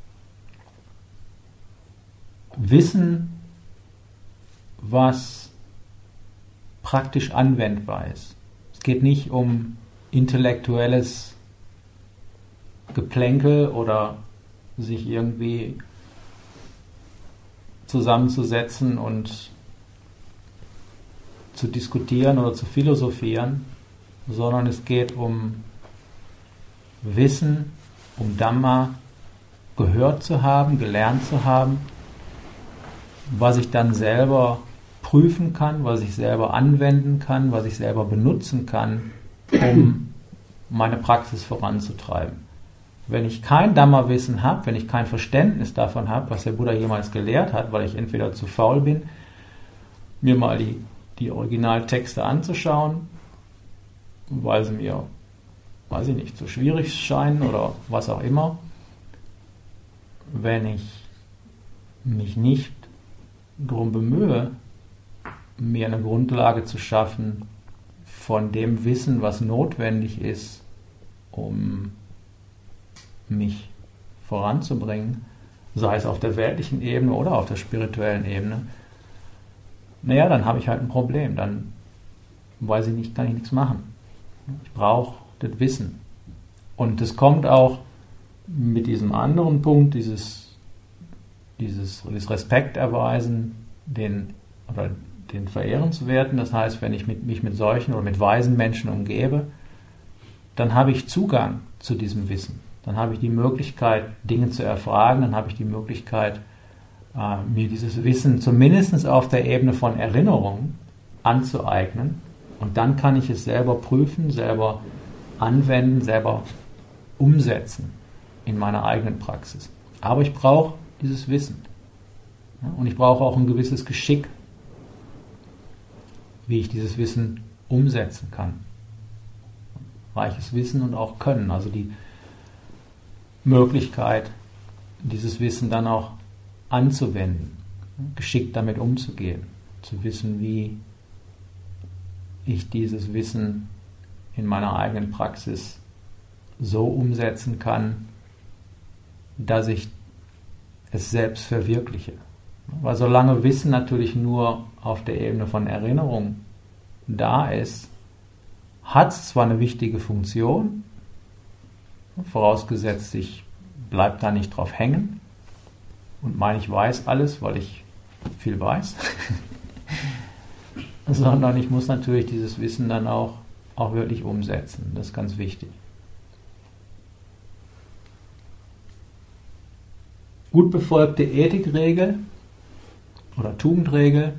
Wissen, was praktisch anwendbar ist. Es geht nicht um intellektuelles Geplänkel oder sich irgendwie zusammenzusetzen und zu diskutieren oder zu philosophieren, sondern es geht um Wissen, um Dhamma, gehört zu haben, gelernt zu haben, was ich dann selber prüfen kann, was ich selber anwenden kann, was ich selber benutzen kann, um meine Praxis voranzutreiben. Wenn ich kein Dhamma-Wissen habe, wenn ich kein Verständnis davon habe, was der Buddha jemals gelehrt hat, weil ich entweder zu faul bin, mir mal die, die Originaltexte anzuschauen, weil sie mir, weiß ich nicht, zu schwierig scheinen oder was auch immer, wenn ich mich nicht darum bemühe, mir eine Grundlage zu schaffen von dem Wissen, was notwendig ist, um mich voranzubringen, sei es auf der weltlichen Ebene oder auf der spirituellen Ebene, naja, dann habe ich halt ein Problem. Dann weiß ich nicht, kann ich nichts machen. Ich brauche das Wissen. Und das kommt auch mit diesem anderen Punkt, dieses, dieses, dieses Respekt erweisen, den, oder den Verehrenswerten. Das heißt, wenn ich mit, mich mit solchen oder mit weisen Menschen umgebe, dann habe ich Zugang zu diesem Wissen. Dann habe ich die Möglichkeit, Dinge zu erfragen, dann habe ich die Möglichkeit, äh, mir dieses Wissen zumindest auf der Ebene von Erinnerung anzueignen. Und dann kann ich es selber prüfen, selber anwenden, selber umsetzen in meiner eigenen Praxis. Aber ich brauche dieses Wissen. Ja, und ich brauche auch ein gewisses Geschick, wie ich dieses Wissen umsetzen kann. Reiches Wissen und auch Können, also die Möglichkeit, dieses Wissen dann auch anzuwenden, geschickt damit umzugehen, zu wissen, wie ich dieses Wissen in meiner eigenen Praxis so umsetzen kann, dass ich es selbst verwirkliche. Weil solange Wissen natürlich nur auf der Ebene von Erinnerung da ist, hat es zwar eine wichtige Funktion, vorausgesetzt, ich bleibe da nicht drauf hängen und meine, ich weiß alles, weil ich viel weiß, sondern ich muss natürlich dieses Wissen dann auch, auch wirklich umsetzen. Das ist ganz wichtig. Gut befolgte Ethikregel oder Tugendregel.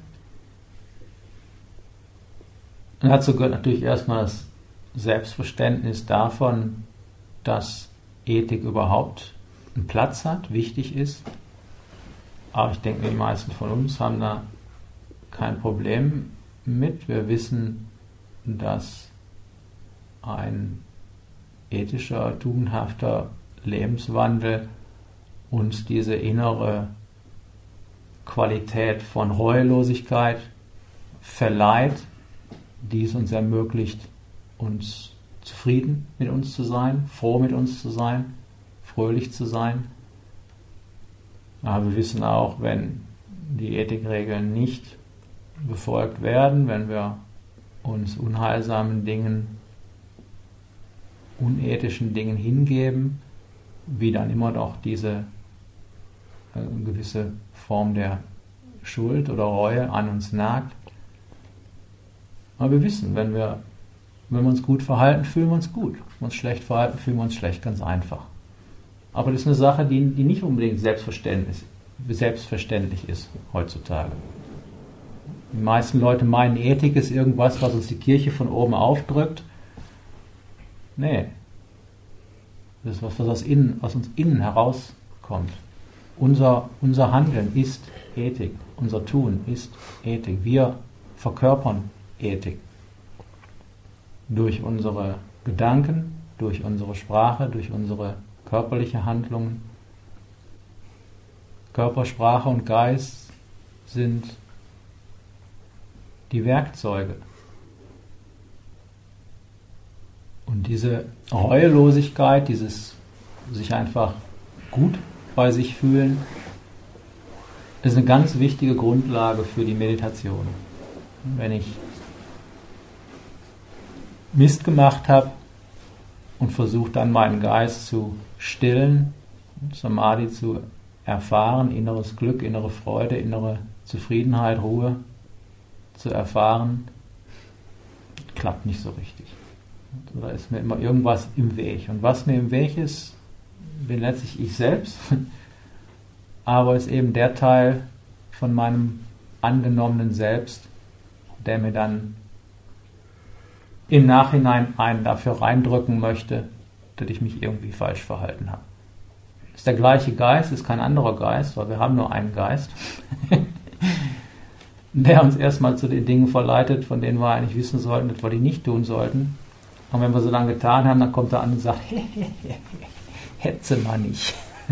Und dazu gehört natürlich erstmal das Selbstverständnis davon, dass Ethik überhaupt einen Platz hat, wichtig ist. Aber ich denke, die meisten von uns haben da kein Problem mit. Wir wissen, dass ein ethischer, tugendhafter Lebenswandel uns diese innere Qualität von Reuelosigkeit verleiht, die es uns ermöglicht, uns zufrieden mit uns zu sein, froh mit uns zu sein, fröhlich zu sein. Aber wir wissen auch, wenn die Ethikregeln nicht befolgt werden, wenn wir uns unheilsamen Dingen, unethischen Dingen hingeben, wie dann immer doch diese äh, gewisse Form der Schuld oder Reue an uns nagt. Aber wir wissen, wenn wir, wenn wir uns gut verhalten, fühlen wir uns gut. Wenn wir uns schlecht verhalten, fühlen wir uns schlecht, ganz einfach. Aber das ist eine Sache, die, die nicht unbedingt selbstverständlich, selbstverständlich ist heutzutage. Die meisten Leute meinen, Ethik ist irgendwas, was uns die Kirche von oben aufdrückt. Nee. Das ist was, was aus, innen, aus uns innen herauskommt. Unser, unser Handeln ist Ethik. Unser Tun ist Ethik. Wir verkörpern Ethik. Durch unsere Gedanken, durch unsere Sprache, durch unsere körperliche Handlungen. Körper, Sprache und Geist sind die Werkzeuge. Und diese Reuelosigkeit, dieses sich einfach gut bei sich fühlen, ist eine ganz wichtige Grundlage für die Meditation. Wenn ich Mist gemacht habe und versuche dann meinen Geist zu stillen, Samadhi zu erfahren, inneres Glück, innere Freude, innere Zufriedenheit, Ruhe zu erfahren, klappt nicht so richtig. Da ist mir immer irgendwas im Weg. Und was mir im Weg ist, bin letztlich ich selbst, aber ist eben der Teil von meinem angenommenen Selbst, der mir dann im Nachhinein einen dafür reindrücken möchte, dass ich mich irgendwie falsch verhalten habe. Ist der gleiche Geist, ist kein anderer Geist, weil wir haben nur einen Geist, der uns erstmal zu den Dingen verleitet, von denen wir eigentlich wissen sollten, dass wir die nicht tun sollten. Und wenn wir so lange getan haben, dann kommt er an und sagt, hetze mal nicht.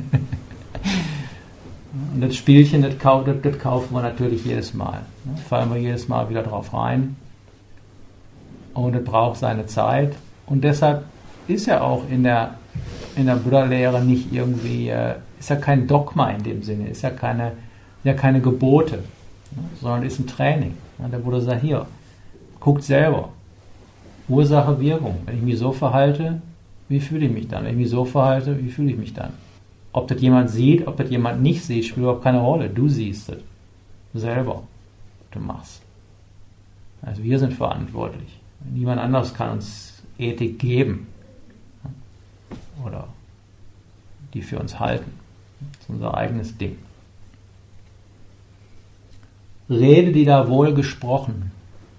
Und das Spielchen, das, kau- das, das kaufen wir natürlich jedes Mal. Da fallen wir jedes Mal wieder drauf rein. Und es braucht seine Zeit. Und deshalb ist ja auch in der, in der Buddha-Lehre nicht irgendwie, ist ja kein Dogma in dem Sinne, ist ja keine, ja keine Gebote, sondern ist ein Training. Der Buddha sagt, hier, guckt selber. Ursache, Wirkung. Wenn ich mich so verhalte, wie fühle ich mich dann? Wenn ich mich so verhalte, wie fühle ich mich dann? Ob das jemand sieht, ob das jemand nicht sieht, spielt überhaupt keine Rolle. Du siehst es. Selber. Du machst. Also wir sind verantwortlich. Niemand anderes kann uns Ethik geben. Oder die für uns halten. Das ist unser eigenes Ding. Rede, die da wohl gesprochen.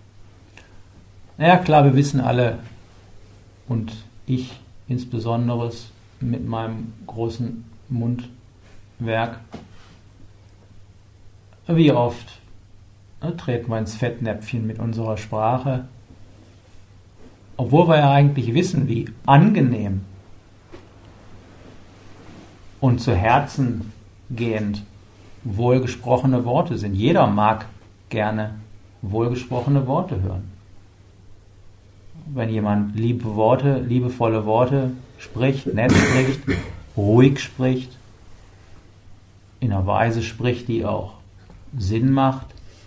Naja, klar, wir wissen alle, und ich insbesondere mit meinem großen Mundwerk, wie oft ne, treten wir ins Fettnäpfchen mit unserer Sprache, obwohl wir ja eigentlich wissen, wie angenehm und zu Herzen gehend wohlgesprochene Worte sind. Jeder mag gerne wohlgesprochene Worte hören. Wenn jemand liebe Worte, liebevolle Worte spricht, nett spricht, ruhig spricht, in einer Weise spricht, die auch Sinn macht,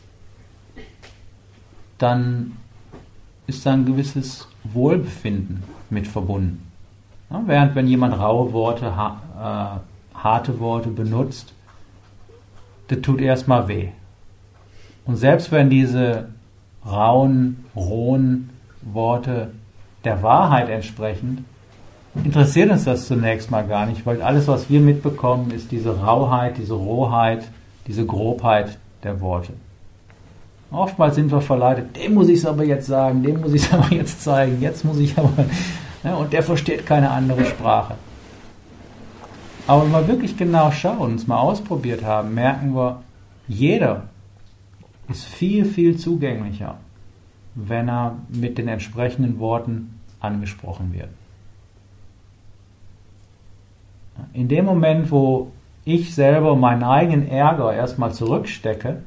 dann ist da ein gewisses Wohlbefinden mit verbunden. Ja, während wenn jemand raue Worte, ha, äh, harte Worte benutzt, das tut erstmal weh. Und selbst wenn diese rauen, rohen Worte der Wahrheit entsprechen, interessiert uns das zunächst mal gar nicht, weil alles, was wir mitbekommen, ist diese Rauheit, diese Rohheit, diese Grobheit der Worte. Oftmals sind wir verleitet, dem muss ich es aber jetzt sagen, dem muss ich es aber jetzt zeigen, jetzt muss ich aber... Ja, und der versteht keine andere Sprache. Aber wenn wir wirklich genau schauen, uns mal ausprobiert haben, merken wir, jeder ist viel, viel zugänglicher, wenn er mit den entsprechenden Worten angesprochen wird. In dem Moment, wo ich selber meinen eigenen Ärger erstmal zurückstecke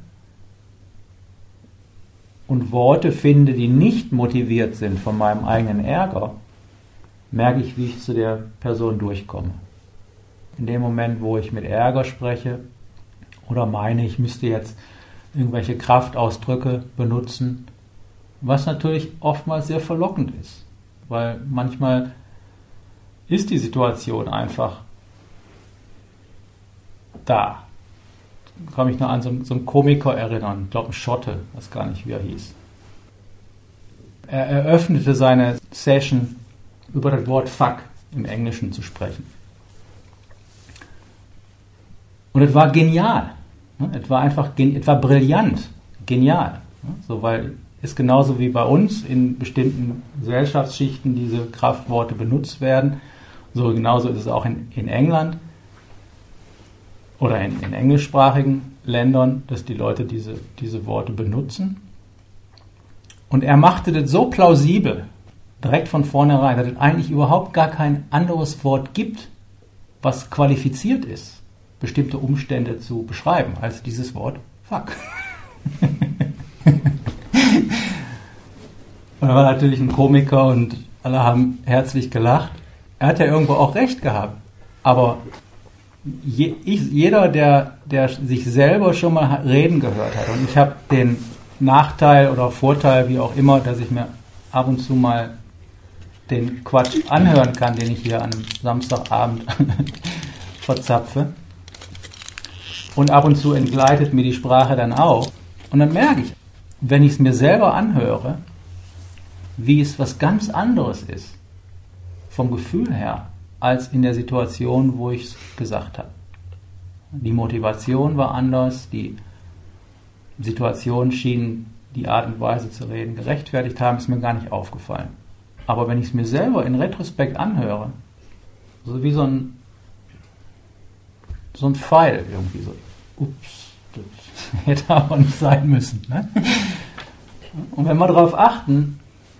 und Worte finde, die nicht motiviert sind von meinem eigenen Ärger, merke ich, wie ich zu der Person durchkomme. In dem Moment, wo ich mit Ärger spreche oder meine, ich müsste jetzt irgendwelche Kraftausdrücke benutzen, was natürlich oftmals sehr verlockend ist, weil manchmal ist die Situation einfach da. Da kann mich noch an so, so einen Komiker erinnern, ich glaube ein Schotte, weiß gar nicht, wie er hieß. Er eröffnete seine Session über das Wort Fuck im Englischen zu sprechen. Und es war genial. Es war einfach, es war brillant, genial. So, weil ist genauso wie bei uns in bestimmten Gesellschaftsschichten diese Kraftworte benutzt werden. So genauso ist es auch in, in England oder in, in englischsprachigen Ländern, dass die Leute diese, diese Worte benutzen. Und er machte das so plausibel, direkt von vornherein, dass es eigentlich überhaupt gar kein anderes Wort gibt, was qualifiziert ist, bestimmte Umstände zu beschreiben, als dieses Wort Fuck. Und er war natürlich ein Komiker und alle haben herzlich gelacht. Er hat ja irgendwo auch recht gehabt. Aber je, ich, jeder, der, der sich selber schon mal reden gehört hat, und ich habe den Nachteil oder Vorteil, wie auch immer, dass ich mir ab und zu mal den Quatsch anhören kann, den ich hier an einem Samstagabend verzapfe. Und ab und zu entgleitet mir die Sprache dann auch. Und dann merke ich, wenn ich es mir selber anhöre, wie es was ganz anderes ist, vom Gefühl her, als in der Situation, wo ich es gesagt habe. Die Motivation war anders, die Situation schien die Art und Weise zu reden gerechtfertigt haben, ist mir gar nicht aufgefallen. Aber wenn ich es mir selber in Retrospekt anhöre, so wie so ein so ein Pfeil irgendwie so, ups, das hätte aber nicht sein müssen. Ne? Und wenn wir darauf achten,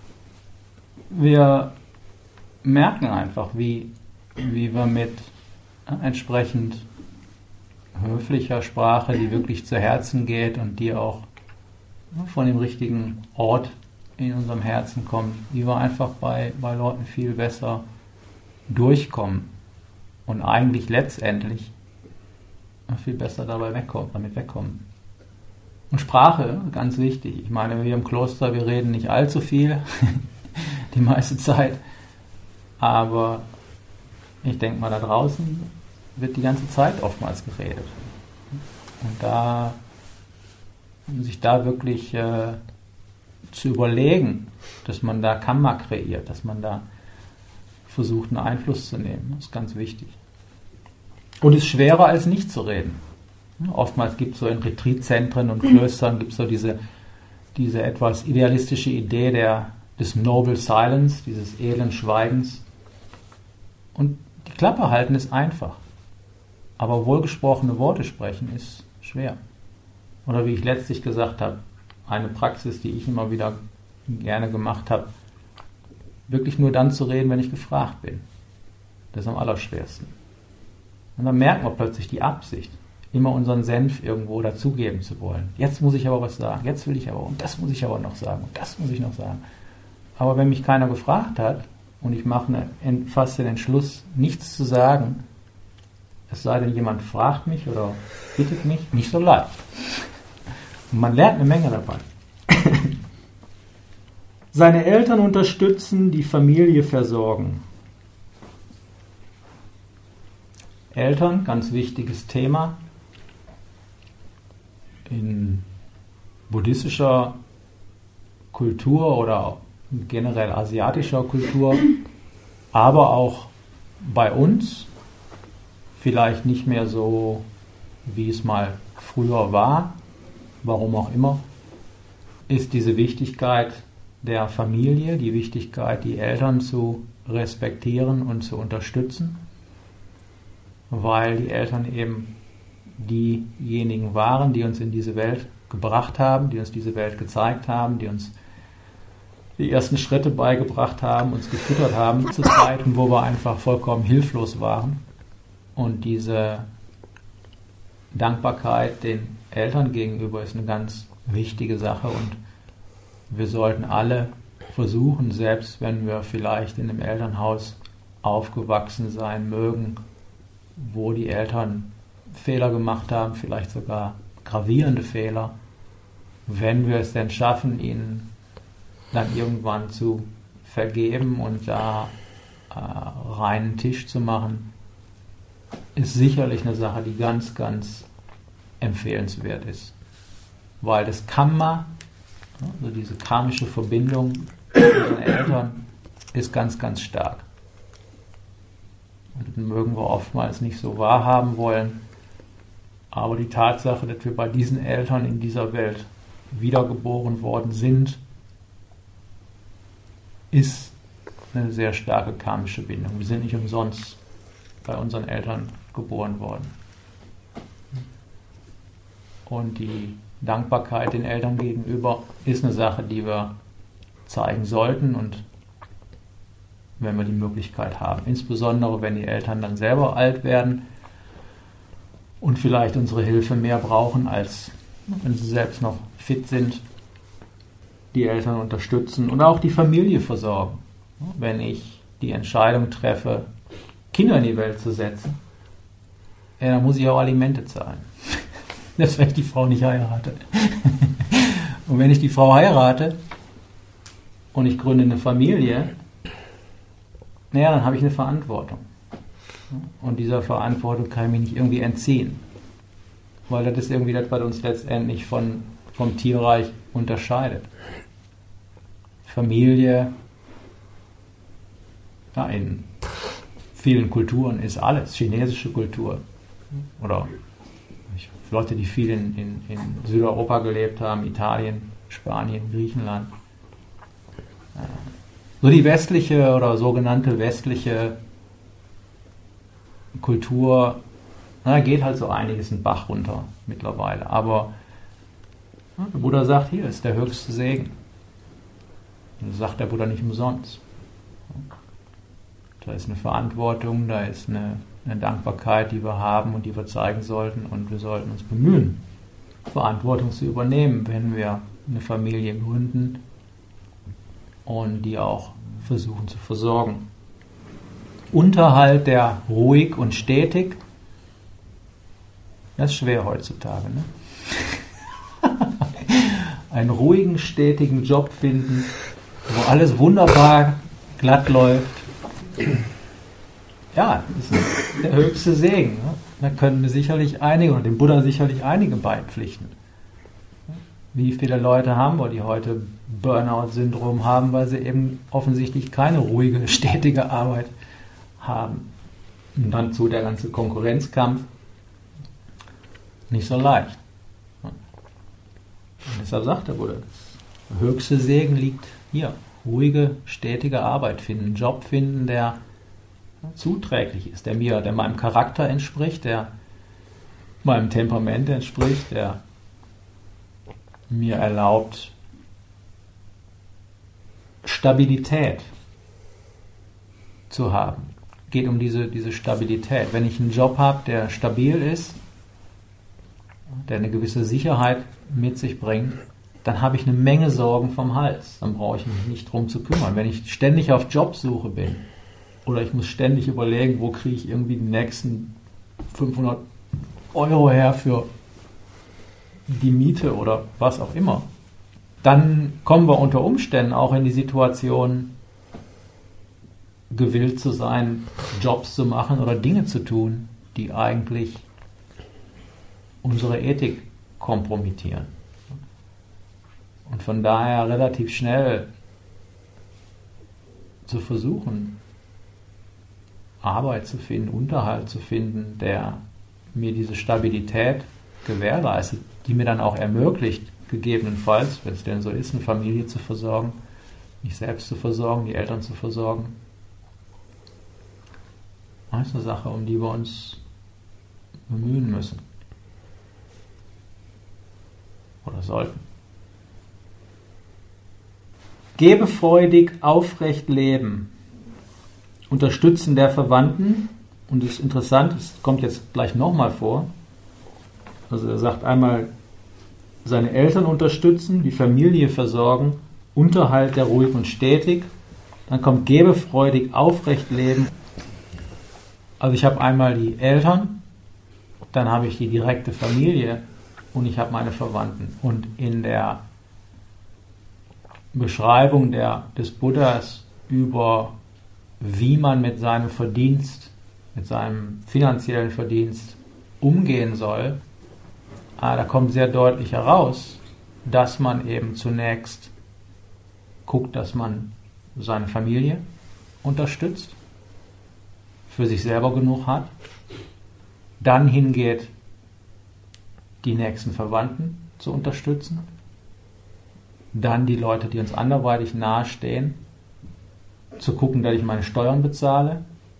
wir merken einfach, wie, wie wir mit entsprechend höflicher Sprache, die wirklich zu Herzen geht und die auch von dem richtigen Ort in unserem Herzen kommt, wie wir einfach bei, bei Leuten viel besser durchkommen und eigentlich letztendlich viel besser dabei wegkommen, damit wegkommen. Und Sprache, ganz wichtig. Ich meine, wir im Kloster, wir reden nicht allzu viel, die meiste Zeit, aber ich denke mal, da draußen wird die ganze Zeit oftmals geredet. Und da, sich da wirklich äh, zu überlegen, dass man da Kamma kreiert, dass man da versucht, einen Einfluss zu nehmen, ist ganz wichtig. Und ist schwerer, als nicht zu reden. Oftmals gibt es so in Retreatzentren und Klöstern gibt es so diese, diese etwas idealistische Idee der, des Noble Silence, dieses edlen Schweigens. Und die Klappe halten ist einfach. Aber wohlgesprochene Worte sprechen ist schwer. Oder wie ich letztlich gesagt habe, eine Praxis, die ich immer wieder gerne gemacht habe, wirklich nur dann zu reden, wenn ich gefragt bin. Das ist am allerschwersten. Und dann merken wir plötzlich die Absicht, immer unseren Senf irgendwo dazugeben zu wollen. Jetzt muss ich aber was sagen, jetzt will ich aber, und das muss ich aber noch sagen, und das muss ich noch sagen. Aber wenn mich keiner gefragt hat und ich mache eine, fast den Entschluss, nichts zu sagen, es sei denn, jemand fragt mich oder bittet mich, nicht so leicht. Und man lernt eine Menge dabei. Seine Eltern unterstützen, die Familie versorgen. Eltern, ganz wichtiges Thema. In buddhistischer Kultur oder generell asiatischer Kultur, aber auch bei uns, vielleicht nicht mehr so, wie es mal früher war, warum auch immer, ist diese Wichtigkeit der Familie, die Wichtigkeit, die Eltern zu respektieren und zu unterstützen, weil die Eltern eben diejenigen waren, die uns in diese Welt gebracht haben, die uns diese Welt gezeigt haben, die uns die ersten Schritte beigebracht haben, uns gefüttert haben, zu Zeiten, wo wir einfach vollkommen hilflos waren. Und diese Dankbarkeit den Eltern gegenüber ist eine ganz wichtige Sache und wir sollten alle versuchen, selbst wenn wir vielleicht in einem Elternhaus aufgewachsen sein mögen, wo die Eltern Fehler gemacht haben, vielleicht sogar gravierende Fehler, wenn wir es denn schaffen, ihnen dann irgendwann zu vergeben und da äh, reinen Tisch zu machen, ist sicherlich eine Sache, die ganz, ganz empfehlenswert ist. Weil das Kamma, also diese karmische Verbindung mit unseren Eltern, ist ganz, ganz stark. Und das mögen wir oftmals nicht so wahrhaben wollen, aber die Tatsache, dass wir bei diesen Eltern in dieser Welt wiedergeboren worden sind, ist eine sehr starke karmische Bindung. Wir sind nicht umsonst bei unseren Eltern geboren worden. Und die Dankbarkeit den Eltern gegenüber ist eine Sache, die wir zeigen sollten und wenn wir die Möglichkeit haben. Insbesondere, wenn die Eltern dann selber alt werden und vielleicht unsere Hilfe mehr brauchen, als wenn sie selbst noch fit sind, die Eltern unterstützen und auch die Familie versorgen. Wenn ich die Entscheidung treffe, Kinder in die Welt zu setzen, ja, dann muss ich auch Alimente zahlen. Selbst wenn ich die Frau nicht heirate. Und wenn ich die Frau heirate und ich gründe eine Familie, naja, dann habe ich eine Verantwortung. Und dieser Verantwortung kann ich mich nicht irgendwie entziehen. Weil das ist irgendwie das, was uns letztendlich von, vom Tierreich unterscheidet. Familie, ja, in vielen Kulturen ist alles, chinesische Kultur oder Leute, die viel in, in, in Südeuropa gelebt haben, Italien, Spanien, Griechenland. So die westliche oder sogenannte westliche Kultur, na, geht halt so einiges in den Bach runter mittlerweile. Aber na, der Buddha sagt, hier ist der höchste Segen. Und das sagt der Buddha nicht umsonst. Da ist eine Verantwortung, da ist eine, eine Dankbarkeit, die wir haben und die wir zeigen sollten. Und wir sollten uns bemühen, Verantwortung zu übernehmen, wenn wir eine Familie gründen und die auch versuchen zu versorgen. Unterhalt, der ruhig und stetig, das ist schwer heutzutage. Ne? Einen ruhigen, stetigen Job finden, wo alles wunderbar glatt läuft. Ja, das ist der höchste Segen. Ne? Da können wir sicherlich einige, oder dem Buddha sicherlich einige beipflichten. Wie viele Leute haben wir, die heute Burnout-Syndrom haben, weil sie eben offensichtlich keine ruhige, stetige Arbeit haben. Und dann zu der ganze Konkurrenzkampf nicht so leicht. Und deshalb sagt der Buddha, der höchste Segen liegt hier. Ruhige, stetige Arbeit finden, einen Job finden, der zuträglich ist, der mir, der meinem Charakter entspricht, der meinem Temperament entspricht, der mir erlaubt, Stabilität zu haben. Geht um diese, diese Stabilität. Wenn ich einen Job habe, der stabil ist, der eine gewisse Sicherheit mit sich bringt, dann habe ich eine Menge Sorgen vom Hals. Dann brauche ich mich nicht drum zu kümmern. Wenn ich ständig auf Jobsuche bin oder ich muss ständig überlegen, wo kriege ich irgendwie die nächsten fünfhundert Euro her für die Miete oder was auch immer, dann kommen wir unter Umständen auch in die Situation, gewillt zu sein, Jobs zu machen oder Dinge zu tun, die eigentlich unsere Ethik kompromittieren. Und von daher relativ schnell zu versuchen, Arbeit zu finden, Unterhalt zu finden, der mir diese Stabilität gewährleistet, die mir dann auch ermöglicht, gegebenenfalls, wenn es denn so ist, eine Familie zu versorgen, mich selbst zu versorgen, die Eltern zu versorgen. Das ist eine Sache, um die wir uns bemühen müssen. Oder sollten. Gebefreudig aufrecht leben. Unterstützen der Verwandten. Und das ist interessant, es kommt jetzt gleich nochmal vor. Also er sagt einmal, seine Eltern unterstützen, die Familie versorgen, Unterhalt der ruhig und stetig. Dann kommt gebefreudig aufrecht leben. Also ich habe einmal die Eltern, dann habe ich die direkte Familie und ich habe meine Verwandten. Und in der Beschreibung der, des Buddhas über wie man mit seinem Verdienst, mit seinem finanziellen Verdienst umgehen soll, ah, da kommt sehr deutlich heraus, dass man eben zunächst guckt, dass man seine Familie unterstützt, für sich selber genug hat, dann hingeht, die nächsten Verwandten zu unterstützen, dann die Leute, die uns anderweitig nahestehen, zu gucken, dass ich meine Steuern bezahle,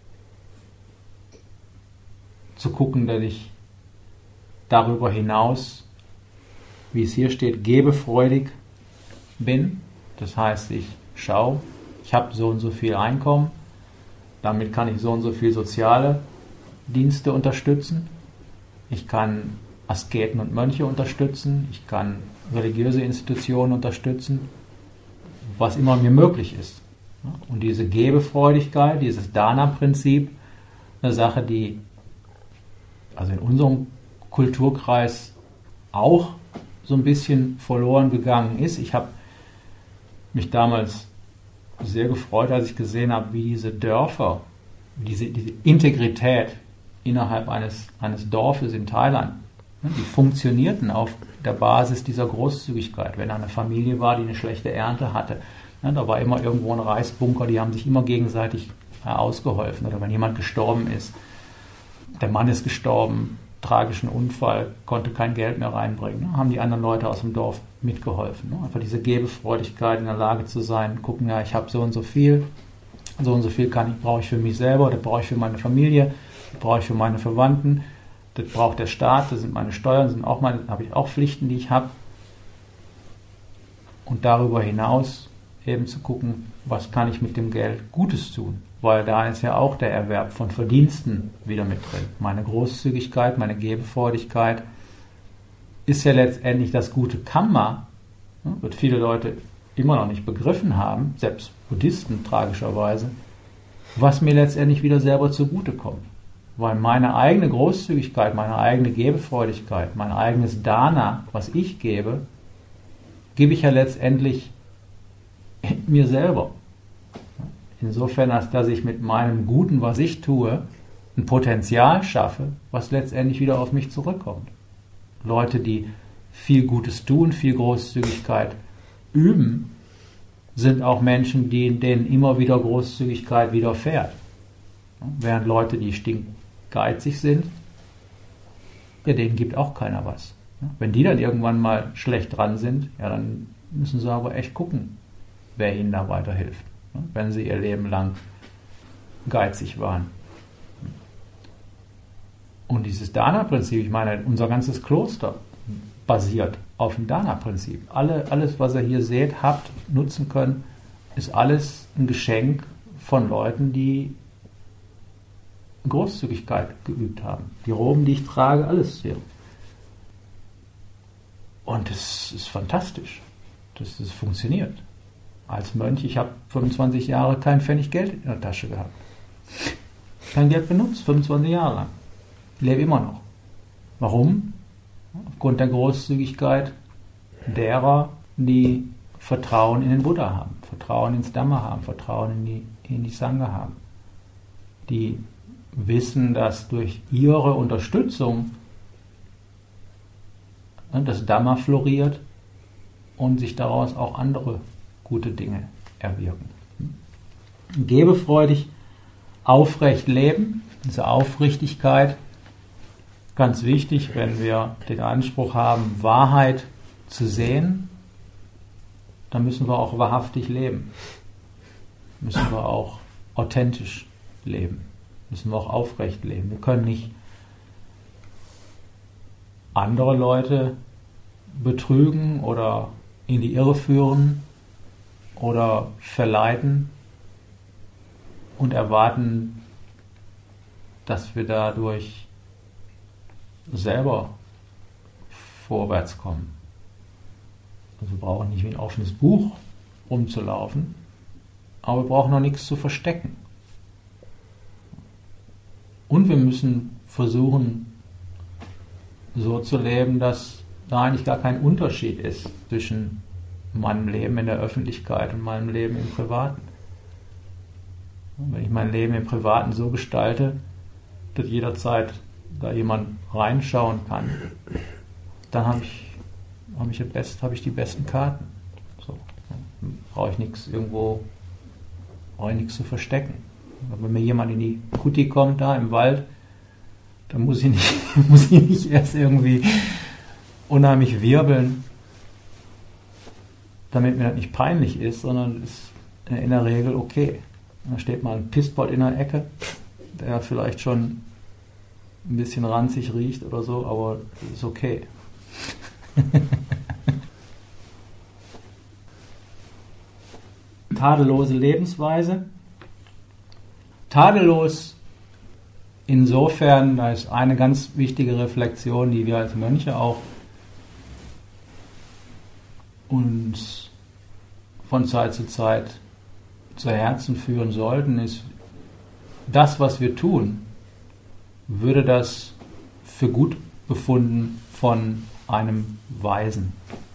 zu gucken, dass ich darüber hinaus, wie es hier steht, gebefreudig bin. Das heißt, ich schaue, ich habe so und so viel Einkommen, damit kann ich so und so viel soziale Dienste unterstützen. Ich kann Asketen und Mönche unterstützen, ich kann religiöse Institutionen unterstützen, was immer mir möglich ist. Und diese Gebefreudigkeit, dieses Dana-Prinzip, eine Sache, die also in unserem Kulturkreis auch so ein bisschen verloren gegangen ist. Ich habe mich damals sehr gefreut, als ich gesehen habe, wie diese Dörfer, diese, diese Integrität innerhalb eines, eines Dorfes in Thailand, die funktionierten auf der Basis dieser Großzügigkeit. Wenn eine Familie war, die eine schlechte Ernte hatte, da war immer irgendwo ein Reisbunker, die haben sich immer gegenseitig ja, ausgeholfen. Oder wenn jemand gestorben ist, der Mann ist gestorben, tragischen Unfall, konnte kein Geld mehr reinbringen, ne? Haben die anderen Leute aus dem Dorf mitgeholfen. Ne? Einfach diese Gebefreudigkeit, in der Lage zu sein, gucken, ja, ich habe so und so viel, so und so viel kann ich, brauche ich für mich selber, das brauche ich für meine Familie, das brauche ich für meine Verwandten, das braucht der Staat, das sind meine Steuern, das sind auch meine, habe ich auch Pflichten, die ich habe. Und darüber hinaus eben zu gucken, was kann ich mit dem Geld Gutes tun. Weil da ist ja auch der Erwerb von Verdiensten wieder mit drin. Meine Großzügigkeit, meine Gebefreudigkeit ist ja letztendlich das gute Karma, wird viele Leute immer noch nicht begriffen haben, selbst Buddhisten tragischerweise, was mir letztendlich wieder selber zugutekommt. Weil meine eigene Großzügigkeit, meine eigene Gebefreudigkeit, mein eigenes Dana, was ich gebe, gebe ich ja letztendlich mir selber. Insofern, als dass ich mit meinem Guten, was ich tue, ein Potenzial schaffe, was letztendlich wieder auf mich zurückkommt. Leute, die viel Gutes tun, viel Großzügigkeit üben, sind auch Menschen, die, denen immer wieder Großzügigkeit widerfährt. Während Leute, die stinkgeizig sind, ja, denen gibt auch keiner was. Wenn die dann irgendwann mal schlecht dran sind, ja, dann müssen sie aber echt gucken, wer ihnen da weiterhilft, wenn sie ihr Leben lang geizig waren. Und dieses Dana-Prinzip, ich meine, unser ganzes Kloster basiert auf dem Dana-Prinzip. Alle, alles, was ihr hier seht, habt, nutzen könnt, ist alles ein Geschenk von Leuten, die Großzügigkeit geübt haben. Die Roben, die ich trage, alles hier. Und das ist fantastisch, dass das funktioniert. Als Mönch, ich habe fünfundzwanzig Jahre kein Pfennig Geld in der Tasche gehabt. Kein Geld benutzt, fünfundzwanzig Jahre lang. Ich lebe immer noch. Warum? Aufgrund der Großzügigkeit derer, die Vertrauen in den Buddha haben, Vertrauen ins Dhamma haben, Vertrauen in die, in die Sangha haben. Die wissen, dass durch ihre Unterstützung das Dhamma floriert und sich daraus auch andere gute Dinge erwirken. Gebefreudig, aufrecht leben, diese Aufrichtigkeit, ganz wichtig, wenn wir den Anspruch haben, Wahrheit zu sehen, dann müssen wir auch wahrhaftig leben. Müssen wir auch authentisch leben. Müssen wir auch aufrecht leben. Wir können nicht andere Leute betrügen oder in die Irre führen oder verleiten und erwarten, dass wir dadurch selber vorwärts kommen. Also wir brauchen nicht wie ein offenes Buch rumzulaufen, aber wir brauchen noch nichts zu verstecken. Und wir müssen versuchen, so zu leben, dass da eigentlich gar kein Unterschied ist zwischen meinem Leben in der Öffentlichkeit und meinem Leben im Privaten. Und wenn ich mein Leben im Privaten so gestalte, dass jederzeit da jemand reinschauen kann, dann habe ich, hab ich, best, hab ich die besten Karten. So. Dann brauche ich nichts irgendwo, brauche ich nichts zu verstecken. Wenn mir jemand in die Kuti kommt, da im Wald, dann muss ich nicht, muss ich nicht erst irgendwie unheimlich wirbeln, damit mir das nicht peinlich ist, sondern ist in der Regel okay. Da steht mal ein Pisspot in der Ecke, der vielleicht schon ein bisschen ranzig riecht oder so, aber ist okay. Tadellose Lebensweise. Tadellos insofern, da ist eine ganz wichtige Reflexion, die wir als Mönche auch uns von Zeit zu Zeit zu Herzen führen sollten, ist, das, was wir tun, würde das für gut befunden von einem Weisen.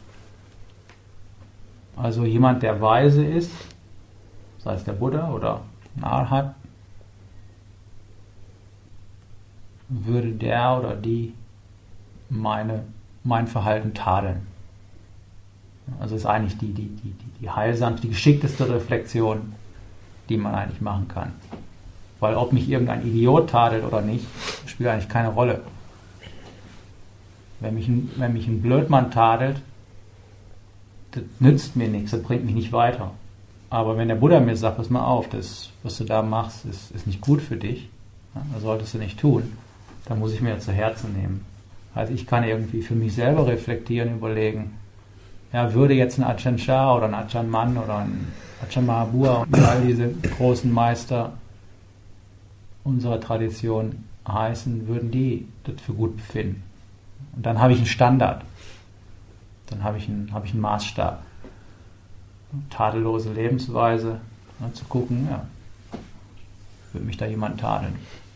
Also jemand, der weise ist, sei es der Buddha oder ein Arhat, würde der oder die meine, mein Verhalten tadeln. Also ist eigentlich die, die, die, die heilsamste, die geschickteste Reflexion, die man eigentlich machen kann. Weil ob mich irgendein Idiot tadelt oder nicht, spielt eigentlich keine Rolle. Wenn mich ein, wenn mich ein Blödmann tadelt, das nützt mir nichts, das bringt mich nicht weiter. Aber wenn der Buddha mir sagt, pass mal auf, das, was du da machst, ist, ist nicht gut für dich, ja, das solltest du nicht tun, dann muss ich mir das zu Herzen nehmen. Also ich kann irgendwie für mich selber reflektieren, überlegen, ja, würde jetzt ein Ajahn Chah oder ein Ajahn Mun oder ein Ajahn Mahabua und all diese großen Meister unserer Tradition heißen, würden die das für gut befinden. Und dann habe ich einen Standard. Dann habe ich einen, habe ich einen Maßstab. Tadellose Lebensweise, ne, zu gucken, ja, würde mich da jemand tadeln.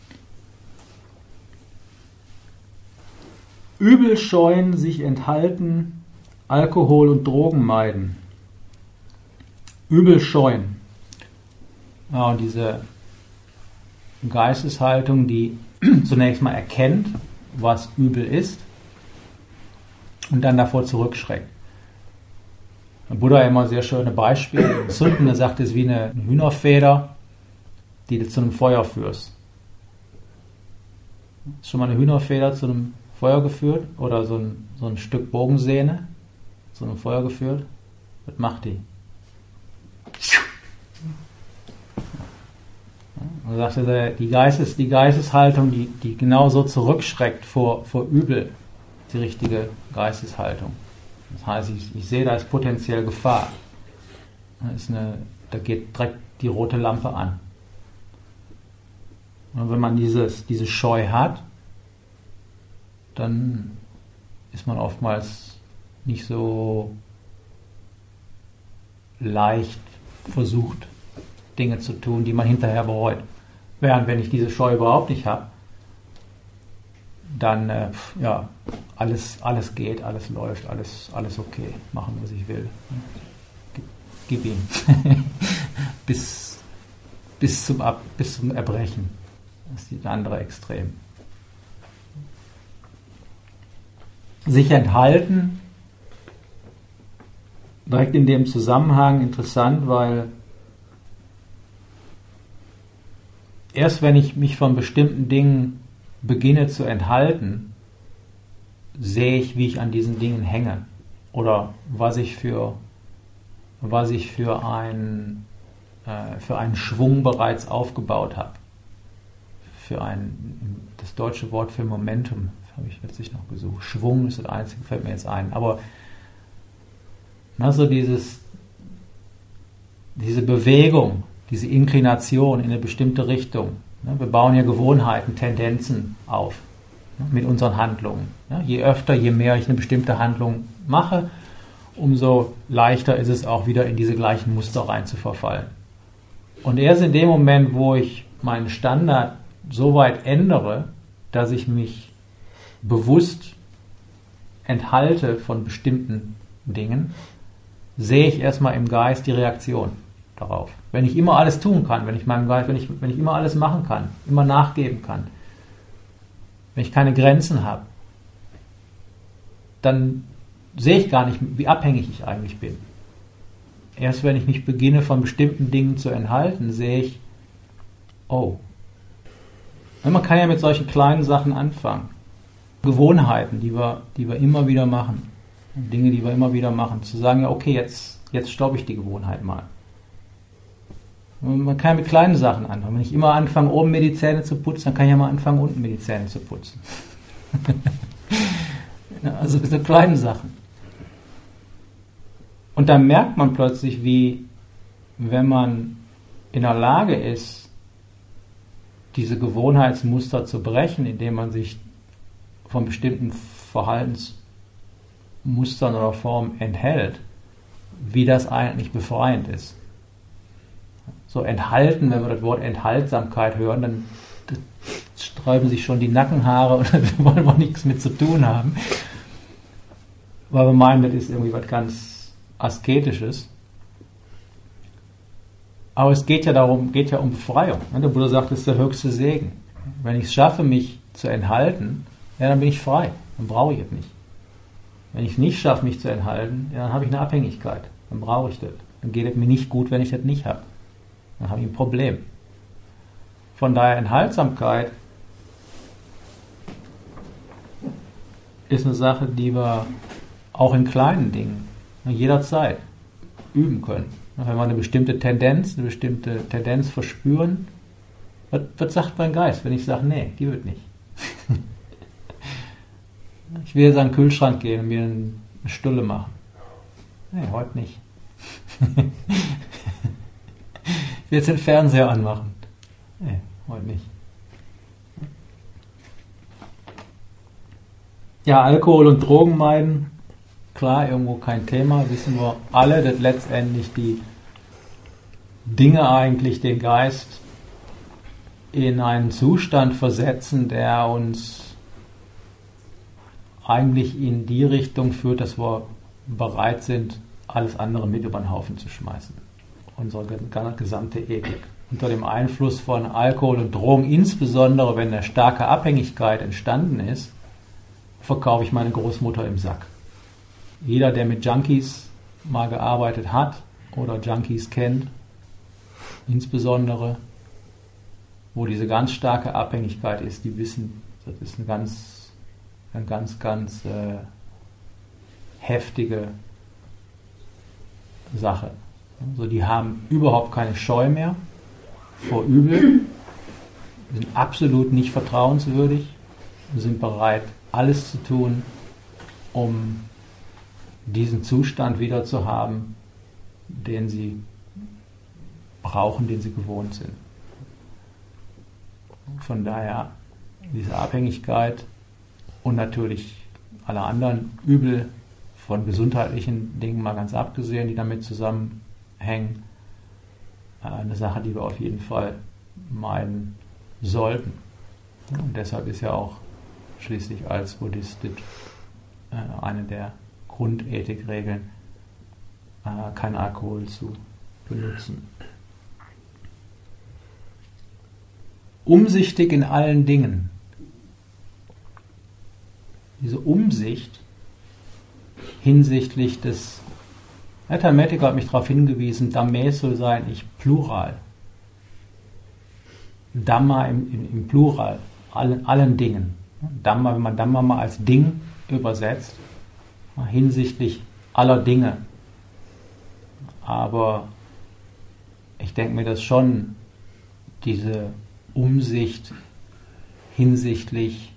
Übel scheuen, sich enthalten, Alkohol und Drogen meiden. Übel scheuen. Ja, und diese Geisteshaltung, die zunächst mal erkennt, was übel ist und dann davor zurückschreckt. Der Buddha hat immer sehr schöne Beispiele. Zünden, er sagt, es ist wie eine Hühnerfeder, die du zu einem Feuer führst. Ist schon mal eine Hühnerfeder zu einem Feuer geführt? Oder so ein, so ein Stück Bogensehne zu einem Feuer geführt? Was macht die? Und er sagte, die, Geistes, die Geisteshaltung, die, die genauso zurückschreckt vor, vor Übel, ist die richtige Geisteshaltung. Das heißt, ich, ich sehe, da ist potenziell Gefahr. Da, ist eine, da geht direkt die rote Lampe an. Und wenn man dieses, diese Scheu hat, dann ist man oftmals nicht so leicht versucht, Dinge zu tun, die man hinterher bereut. Während wenn ich diese Scheu überhaupt nicht habe, dann äh, ja, alles, alles geht, alles läuft, alles, alles okay, machen, was ich will. Gib, gib ihm. bis, bis, zum Ab, bis zum Erbrechen. Das ist das andere Extrem. Sich enthalten, direkt in dem Zusammenhang interessant, weil erst wenn ich mich von bestimmten Dingen beginne zu enthalten, sehe ich, wie ich an diesen Dingen hänge oder was ich für, was ich für, ein, äh, für einen Schwung bereits aufgebaut habe. Für ein, das deutsche Wort für Momentum habe ich letztlich noch gesucht. Schwung ist das einzige, fällt mir jetzt ein. Aber na, so dieses, diese Bewegung, diese Inklination in eine bestimmte Richtung. Wir bauen ja Gewohnheiten, Tendenzen auf mit unseren Handlungen. Je öfter, je mehr ich eine bestimmte Handlung mache, umso leichter ist es auch wieder in diese gleichen Muster rein zu verfallen. Und erst in dem Moment, wo ich meinen Standard so weit ändere, dass ich mich bewusst enthalte von bestimmten Dingen, sehe ich erstmal im Geist die Reaktion darauf. Wenn ich immer alles tun kann, wenn ich meinem Geist, wenn ich, wenn ich immer alles machen kann, immer nachgeben kann, wenn ich keine Grenzen habe, dann sehe ich gar nicht, wie abhängig ich eigentlich bin. Erst wenn ich mich beginne, von bestimmten Dingen zu enthalten, sehe ich, oh. Man kann ja mit solchen kleinen Sachen anfangen. Gewohnheiten, die wir, die wir immer wieder machen. Dinge, die wir immer wieder machen. Zu sagen, ja, okay, jetzt, jetzt stoppe ich die Gewohnheit mal. Man kann mit kleinen Sachen anfangen. Wenn ich immer anfange, oben mir die Zähne zu putzen, dann kann ich ja mal anfangen, unten mir die Zähne zu putzen. Also diese kleinen Sachen. Und dann merkt man plötzlich, wie, wenn man in der Lage ist, diese Gewohnheitsmuster zu brechen, indem man sich von bestimmten Verhaltensmustern oder Formen enthält, wie das eigentlich befreiend ist. So enthalten, wenn wir das Wort Enthaltsamkeit hören, dann sträuben sich schon die Nackenhaare und dann wollen wir nichts mit zu tun haben. Weil wir meinen, das ist irgendwie was ganz Asketisches. Aber es geht ja darum, geht ja um Befreiung. Der Buddha sagt, das ist der höchste Segen. Wenn ich es schaffe, mich zu enthalten, ja, dann bin ich frei. Dann brauche ich es nicht. Wenn ich es nicht schaffe, mich zu enthalten, ja, dann habe ich eine Abhängigkeit. Dann brauche ich das. Dann geht es mir nicht gut, wenn ich das nicht habe. Dann habe ich ein Problem. von daher Enthaltsamkeit ist eine Sache, die wir auch in kleinen Dingen jederzeit üben können. Wenn wir eine bestimmte Tendenz, eine bestimmte Tendenz verspüren, was, was sagt mein Geist, wenn ich sage, nee, die wird nicht. Ich will jetzt an den Kühlschrank gehen und mir eine Stulle machen. Nee, heute nicht. Ich will jetzt den Fernseher anmachen. Nee, heute nicht. Ja, Alkohol und Drogen meiden, klar, irgendwo kein Thema, wissen wir alle, dass letztendlich die Dinge eigentlich den Geist in einen Zustand versetzen, der uns eigentlich in die Richtung führt, dass wir bereit sind, alles andere mit über den Haufen zu schmeißen. Unsere gesamte Ethik. Unter dem Einfluss von Alkohol und Drogen, insbesondere wenn eine starke Abhängigkeit entstanden ist, verkaufe ich meine Großmutter im Sack. Jeder, der mit Junkies mal gearbeitet hat oder Junkies kennt, insbesondere, wo diese ganz starke Abhängigkeit ist, die wissen, das ist eine ganz, eine ganz, ganz äh, heftige Sache. Also die haben überhaupt keine Scheu mehr vor Übel, sind absolut nicht vertrauenswürdig, sind bereit, alles zu tun, um diesen Zustand wieder zu haben, den sie brauchen, den sie gewohnt sind. Von daher diese Abhängigkeit und natürlich alle anderen Übel von gesundheitlichen Dingen mal ganz abgesehen, die damit zusammenhängen, eine Sache, die wir auf jeden Fall meiden sollten. Und deshalb ist ja auch schließlich als Buddhistin eine der Grundethikregeln, kein Alkohol zu benutzen. Umsichtig in allen Dingen. Diese Umsicht hinsichtlich des, Herr Hermetiker hat mich darauf hingewiesen, Dhamme soll sein, ich Plural. Dhamma im, im, im Plural, allen, allen Dingen. Dhamma, wenn man Dhamma mal als Ding übersetzt, hinsichtlich aller Dinge. Aber ich denke mir, dass schon diese Umsicht hinsichtlich,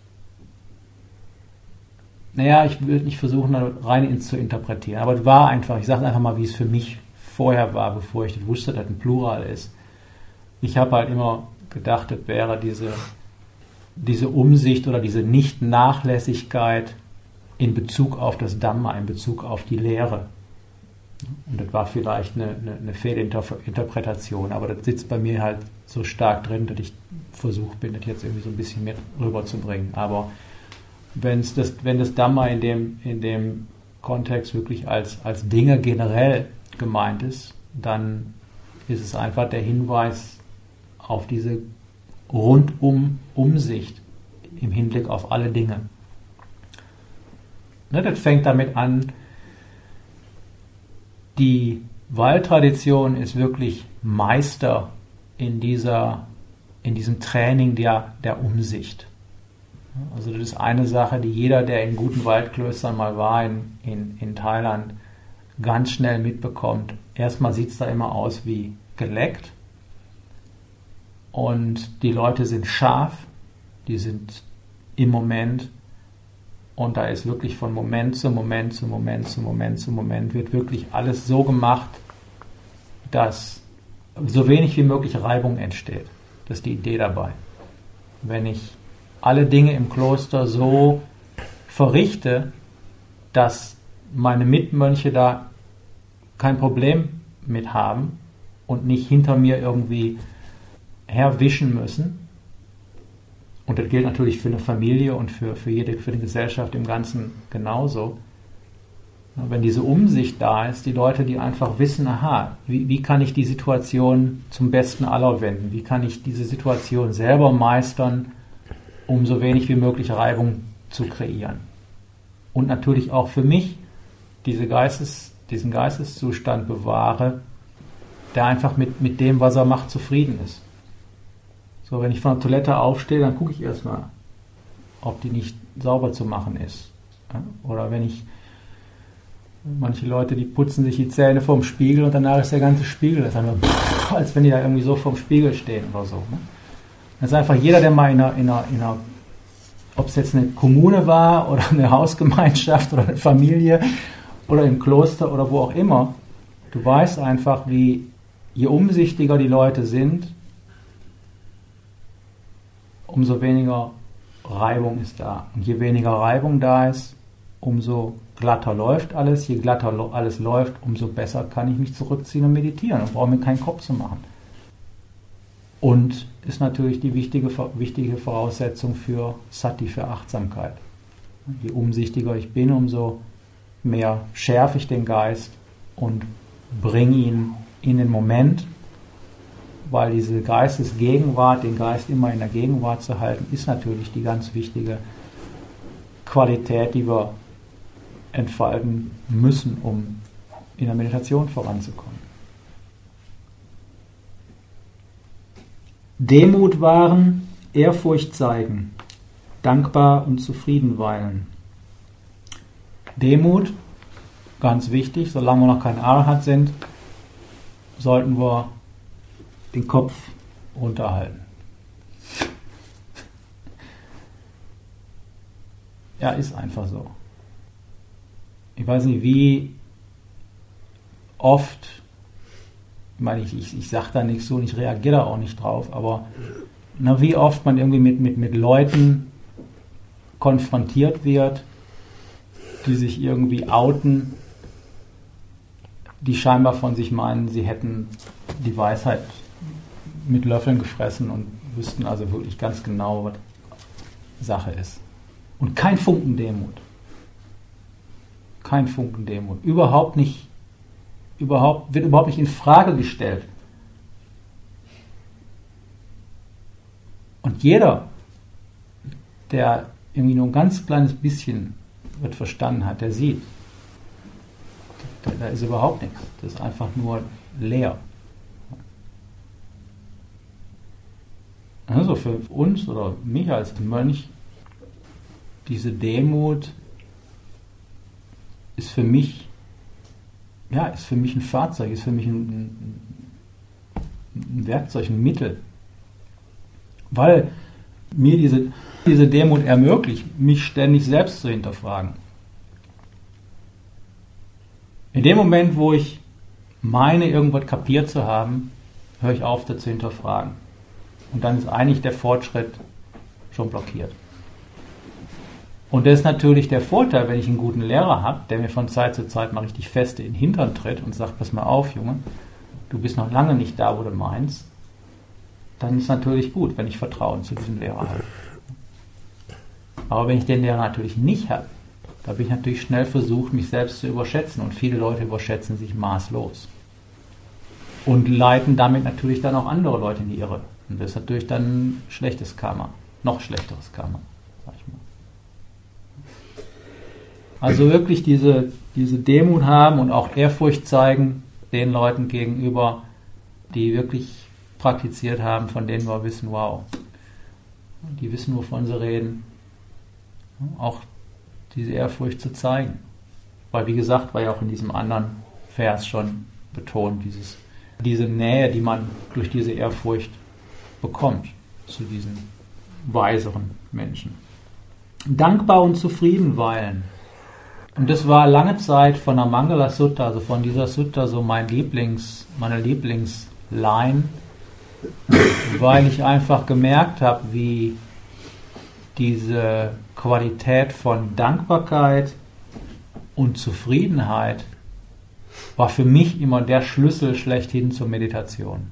naja, ich will nicht versuchen, rein ins zu interpretieren, aber es war einfach, ich sage einfach mal, wie es für mich vorher war, bevor ich das wusste, dass ein Plural ist. Ich habe halt immer gedacht, das wäre diese, diese Umsicht oder diese Nicht-Nachlässigkeit in Bezug auf das Dhamma, in Bezug auf die Lehre. Und das war vielleicht eine, eine, eine Fehlinterpretation, aber das sitzt bei mir halt so stark drin, dass ich versucht bin, das jetzt irgendwie so ein bisschen mit rüberzubringen. Aber wenn's das, wenn das Dhamma in dem, in dem Kontext wirklich als, als Dinge generell gemeint ist, dann ist es einfach der Hinweis auf diese rundum Umsicht im Hinblick auf alle Dinge. Ne, das fängt damit an, die Waldtradition ist wirklich Meister in, dieser, in diesem Training der, der Umsicht. Also das ist eine Sache, die jeder, der in guten Waldklöstern mal war in, in, in Thailand, ganz schnell mitbekommt. Erstmal sieht es da immer aus wie geleckt und die Leute sind scharf, die sind im Moment und da ist wirklich von Moment zu Moment zu Moment zu Moment zu Moment wird wirklich alles so gemacht, dass so wenig wie möglich Reibung entsteht. Das ist die Idee dabei. Wenn ich alle Dinge im Kloster so verrichte, dass meine Mitmönche da kein Problem mit haben und nicht hinter mir irgendwie herwischen müssen. Und das gilt natürlich für eine Familie und für, für jede, für die Gesellschaft im Ganzen genauso. Wenn diese Umsicht da ist, die Leute, die einfach wissen, aha, wie, wie kann ich die Situation zum Besten aller wenden? Wie kann ich diese Situation selber meistern, um so wenig wie möglich Reibung zu kreieren? Und natürlich auch für mich diese Geistes, diesen Geisteszustand bewahre, der einfach mit, mit dem, was er macht, zufrieden ist. So, wenn ich von der Toilette aufstehe, dann gucke ich erstmal, ob die nicht sauber zu machen ist. Ja? Oder wenn ich, manche Leute, die putzen sich die Zähne vorm Spiegel und danach ist der ganze Spiegel, das ist einfach, pff, als wenn die da irgendwie so vorm Spiegel stehen oder so. Ne? Das ist einfach jeder, der mal in einer, in einer, in einer, ob es jetzt eine Kommune war oder eine Hausgemeinschaft oder eine Familie oder im Kloster oder wo auch immer, du weißt einfach, wie, je umsichtiger die Leute sind, umso weniger Reibung ist da. Und je weniger Reibung da ist, umso glatter läuft alles. Je glatter alles läuft, umso besser kann ich mich zurückziehen und meditieren und brauche mir keinen Kopf zu machen. Und ist natürlich die wichtige, wichtige Voraussetzung für Sati, für Achtsamkeit. Je umsichtiger ich bin, umso mehr schärfe ich den Geist und bringe ihn in den Moment, weil diese Geistesgegenwart, den Geist immer in der Gegenwart zu halten, ist natürlich die ganz wichtige Qualität, die wir entfalten müssen, um in der Meditation voranzukommen. Demut wahren, Ehrfurcht zeigen, dankbar und zufrieden weilen. Demut, ganz wichtig, solange wir noch kein Arhat sind, sollten wir den Kopf runterhalten. Ja, ist einfach so. Ich weiß nicht, wie oft, ich meine, ich, ich, ich sage da nichts so und ich reagiere da auch nicht drauf, aber na, wie oft man irgendwie mit, mit, mit Leuten konfrontiert wird, die sich irgendwie outen, die scheinbar von sich meinen, sie hätten die Weisheit mit Löffeln gefressen und wüssten also wirklich ganz genau, was Sache ist. Und kein Funken Demut. Kein Funken Demut. Überhaupt nicht, überhaupt, wird überhaupt nicht in Frage gestellt. Und jeder, der irgendwie nur ein ganz kleines bisschen was verstanden hat, der sieht, da, da ist überhaupt nichts. Das ist einfach nur leer. Also für uns oder mich als Mönch, diese Demut ist für mich, ja, ist für mich ein Fahrzeug, ist für mich ein, ein Werkzeug, ein Mittel. Weil mir diese, diese Demut ermöglicht, mich ständig selbst zu hinterfragen. In dem Moment, wo ich meine, irgendwas kapiert zu haben, höre ich auf, das zu hinterfragen. Und dann ist eigentlich der Fortschritt schon blockiert. Und das ist natürlich der Vorteil, wenn ich einen guten Lehrer habe, der mir von Zeit zu Zeit mal richtig fest in den Hintern tritt und sagt, pass mal auf, Junge, du bist noch lange nicht da, wo du meinst, dann ist natürlich gut, wenn ich Vertrauen zu diesem Lehrer habe. Aber wenn ich den Lehrer natürlich nicht habe, da bin ich natürlich schnell versucht, mich selbst zu überschätzen. Und viele Leute überschätzen sich maßlos. Und leiten damit natürlich dann auch andere Leute in die Irre. Und das ist natürlich dann ein schlechtes Karma. Noch schlechteres Karma, sag ich mal. Also wirklich diese, diese Demut haben und auch Ehrfurcht zeigen den Leuten gegenüber, die wirklich praktiziert haben, von denen wir wissen, wow, die wissen, wovon sie reden. Auch diese Ehrfurcht zu zeigen. Weil, wie gesagt, war ja auch in diesem anderen Vers schon betont, dieses, diese Nähe, die man durch diese Ehrfurcht bekommt zu diesen weiseren Menschen. Dankbar und zufrieden weilen. Und das war lange Zeit von der Mangala Sutta, also von dieser Sutta, so mein Lieblings, meine Lieblingsline, weil ich einfach gemerkt habe, wie diese Qualität von Dankbarkeit und Zufriedenheit war für mich immer der Schlüssel schlechthin zur Meditation.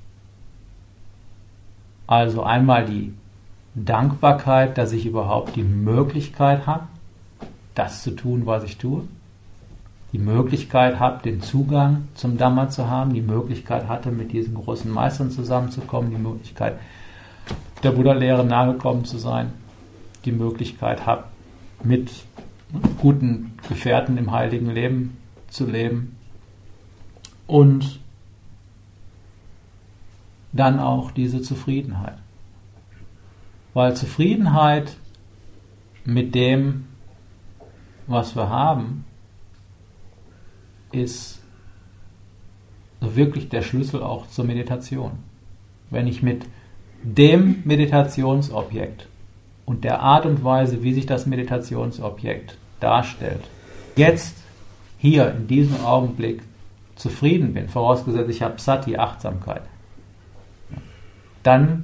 Also einmal die Dankbarkeit, dass ich überhaupt die Möglichkeit habe, das zu tun, was ich tue. Die Möglichkeit habe, den Zugang zum Dhamma zu haben, die Möglichkeit hatte, mit diesen großen Meistern zusammenzukommen, die Möglichkeit, der Buddha-Lehre nahegekommen zu sein, die Möglichkeit habe, mit guten Gefährten im heiligen Leben zu leben und dann auch diese Zufriedenheit. Weil Zufriedenheit mit dem, was wir haben, ist wirklich der Schlüssel auch zur Meditation. Wenn ich mit dem Meditationsobjekt und der Art und Weise, wie sich das Meditationsobjekt darstellt, jetzt, hier, in diesem Augenblick zufrieden bin, vorausgesetzt ich habe Sati, Achtsamkeit, dann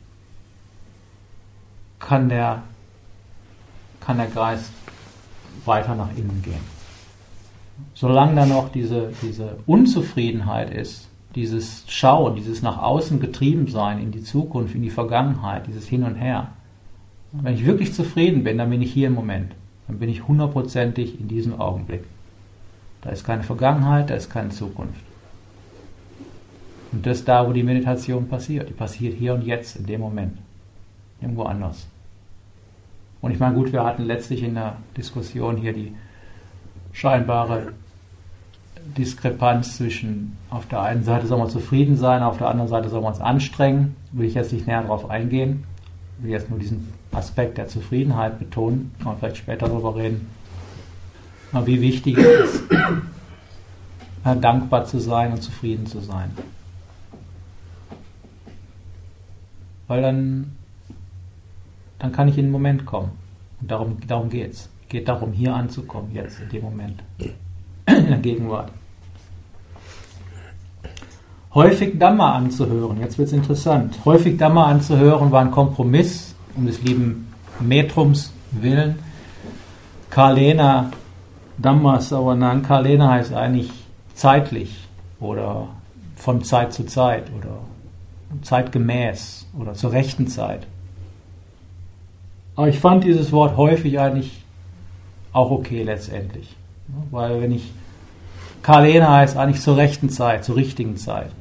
kann der, kann der Geist weiter nach innen gehen. Solange da noch diese, diese Unzufriedenheit ist, dieses Schauen, dieses nach außen getrieben sein, in die Zukunft, in die Vergangenheit, dieses Hin und Her. Wenn ich wirklich zufrieden bin, dann bin ich hier im Moment. Dann bin ich hundertprozentig in diesem Augenblick. Da ist keine Vergangenheit, da ist keine Zukunft. Und das ist da, wo die Meditation passiert. Die passiert hier und jetzt, in dem Moment. Irgendwo anders. Und ich meine, gut, wir hatten letztlich in der Diskussion hier die scheinbare Diskrepanz zwischen, auf der einen Seite soll man zufrieden sein, auf der anderen Seite soll man es anstrengen. Will ich jetzt nicht näher darauf eingehen. Will jetzt nur diesen Aspekt der Zufriedenheit betonen. Kann man vielleicht später darüber reden. Aber wie wichtig es ist, dankbar zu sein und zufrieden zu sein. Weil dann, dann kann ich in den Moment kommen. Und darum, darum geht es. Es geht darum, hier anzukommen, jetzt, in dem Moment. In der Gegenwart. Häufig Dhamma anzuhören, jetzt wird es interessant. Häufig Dhamma anzuhören war ein Kompromiss, um des lieben Metrums willen. Kalena Dhamma Savanang, Kalena heißt eigentlich zeitlich oder von Zeit zu Zeit oder zeitgemäß oder zur rechten Zeit. Aber ich fand dieses Wort häufig eigentlich auch okay letztendlich. Weil wenn ich Kalena heißt eigentlich zur rechten Zeit, zur richtigen Zeit.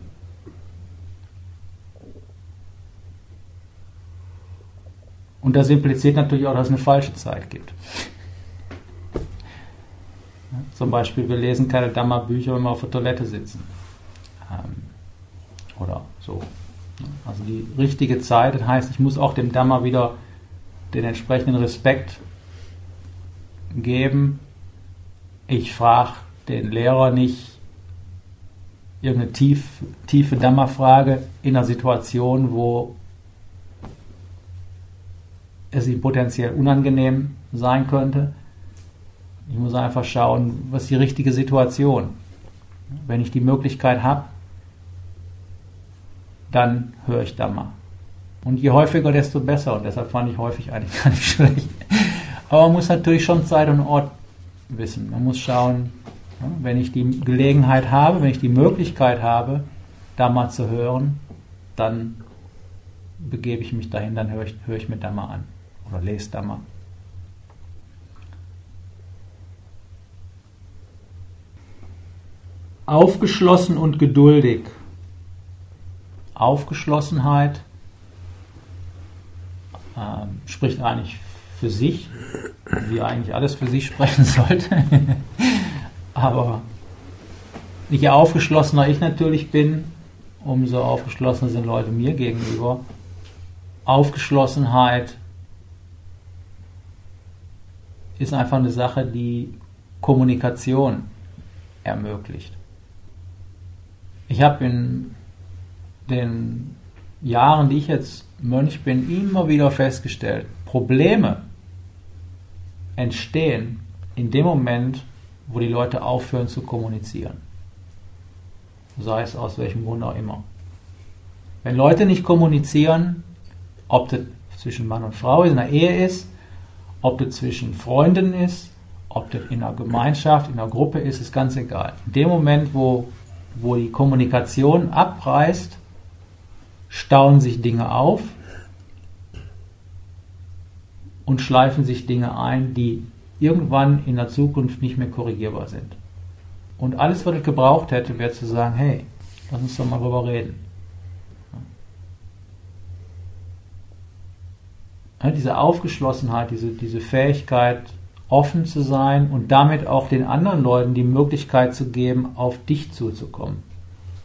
Und das impliziert natürlich auch, dass es eine falsche Zeit gibt. Zum Beispiel, wir lesen keine Dhamma-Bücher, wenn wir auf der Toilette sitzen. Ähm, oder so. Also die richtige Zeit, das heißt, ich muss auch dem Dhamma wieder den entsprechenden Respekt geben. Ich frage den Lehrer nicht irgendeine tief, tiefe Dhamma-Frage in einer Situation, wo es ihm potenziell unangenehm sein könnte. Ich muss einfach schauen, was ist die richtige Situation. Wenn ich die Möglichkeit habe, dann höre ich Dhamma. Und je häufiger, desto besser. Und deshalb fand ich häufig eigentlich gar nicht schlecht. Aber man muss natürlich schon Zeit und Ort wissen. Man muss schauen, wenn ich die Gelegenheit habe, wenn ich die Möglichkeit habe, Dhamma zu hören, dann begebe ich mich dahin, dann höre ich, höre ich mir Dhamma an oder lese Dhamma. Aufgeschlossen und geduldig. Aufgeschlossenheit äh, spricht eigentlich für sich, wie eigentlich alles für sich sprechen sollte. Aber je aufgeschlossener ich natürlich bin, umso aufgeschlossener sind Leute mir gegenüber. Aufgeschlossenheit ist einfach eine Sache, die Kommunikation ermöglicht. Ich habe in den Jahren, die ich jetzt Mönch bin, immer wieder festgestellt, Probleme entstehen in dem Moment, wo die Leute aufhören zu kommunizieren. Sei es aus welchem Grund auch immer. Wenn Leute nicht kommunizieren, ob das zwischen Mann und Frau in einer Ehe ist, ob das zwischen Freunden ist, ob das in einer Gemeinschaft, in einer Gruppe ist, ist ganz egal. In dem Moment, wo, wo die Kommunikation abreißt, stauen sich Dinge auf und schleifen sich Dinge ein, die irgendwann in der Zukunft nicht mehr korrigierbar sind. Und alles, was ich gebraucht hätte, wäre zu sagen, hey, lass uns doch mal drüber reden. Ja, diese Aufgeschlossenheit, diese, diese Fähigkeit, offen zu sein und damit auch den anderen Leuten die Möglichkeit zu geben, auf dich zuzukommen.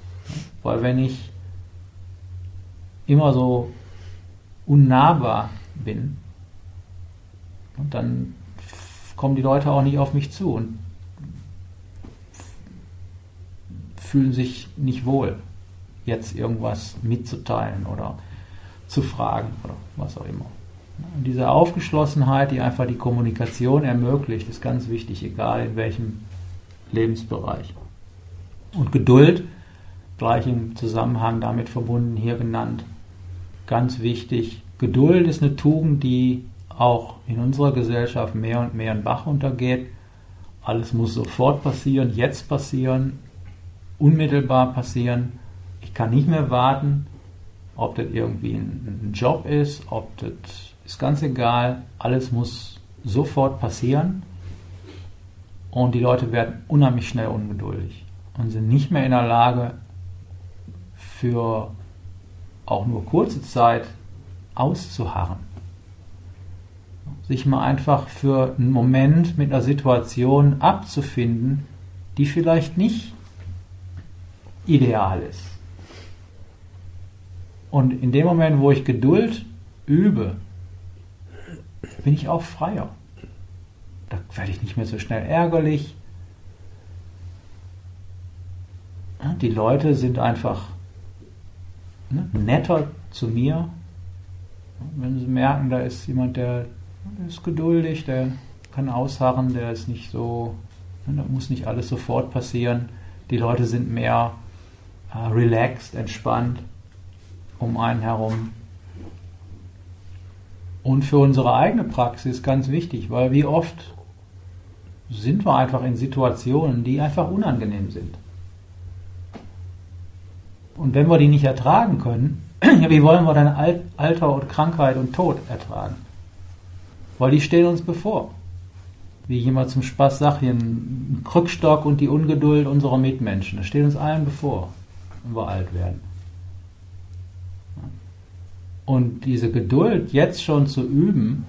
Weil wenn ich immer so unnahbar bin, und dann kommen die Leute auch nicht auf mich zu und fühlen sich nicht wohl, jetzt irgendwas mitzuteilen oder zu fragen oder was auch immer. Und diese Aufgeschlossenheit, die einfach die Kommunikation ermöglicht, ist ganz wichtig, egal in welchem Lebensbereich. Und Geduld, gleich im Zusammenhang damit verbunden, hier genannt, ganz wichtig. Geduld ist eine Tugend, die auch in unserer Gesellschaft mehr und mehr in Bach untergeht. Alles muss sofort passieren, jetzt passieren, unmittelbar passieren. Ich kann nicht mehr warten, ob das irgendwie ein, ein Job ist, ob das ist ganz egal. Alles muss sofort passieren und die Leute werden unheimlich schnell ungeduldig und sind nicht mehr in der Lage, für auch nur kurze Zeit auszuharren. Sich mal einfach für einen Moment mit einer Situation abzufinden, die vielleicht nicht ideal ist. Und in dem Moment, wo ich Geduld übe, bin ich auch freier. Da werde ich nicht mehr so schnell ärgerlich. Die Leute sind einfach netter zu mir. Wenn sie merken, da ist jemand, der, der ist geduldig, der kann ausharren, der ist nicht so, da muss nicht alles sofort passieren. Die Leute sind mehr äh, relaxed, entspannt um einen herum. Und für unsere eigene Praxis ganz wichtig, weil wie oft sind wir einfach in Situationen, die einfach unangenehm sind. Und wenn wir die nicht ertragen können, wie wollen wir dann Alter und Krankheit und Tod ertragen? Weil die stehen uns bevor. Wie ich immer zum Spaß sage, hier ein Krückstock und die Ungeduld unserer Mitmenschen. Das steht uns allen bevor, wenn wir alt werden. Und diese Geduld jetzt schon zu üben,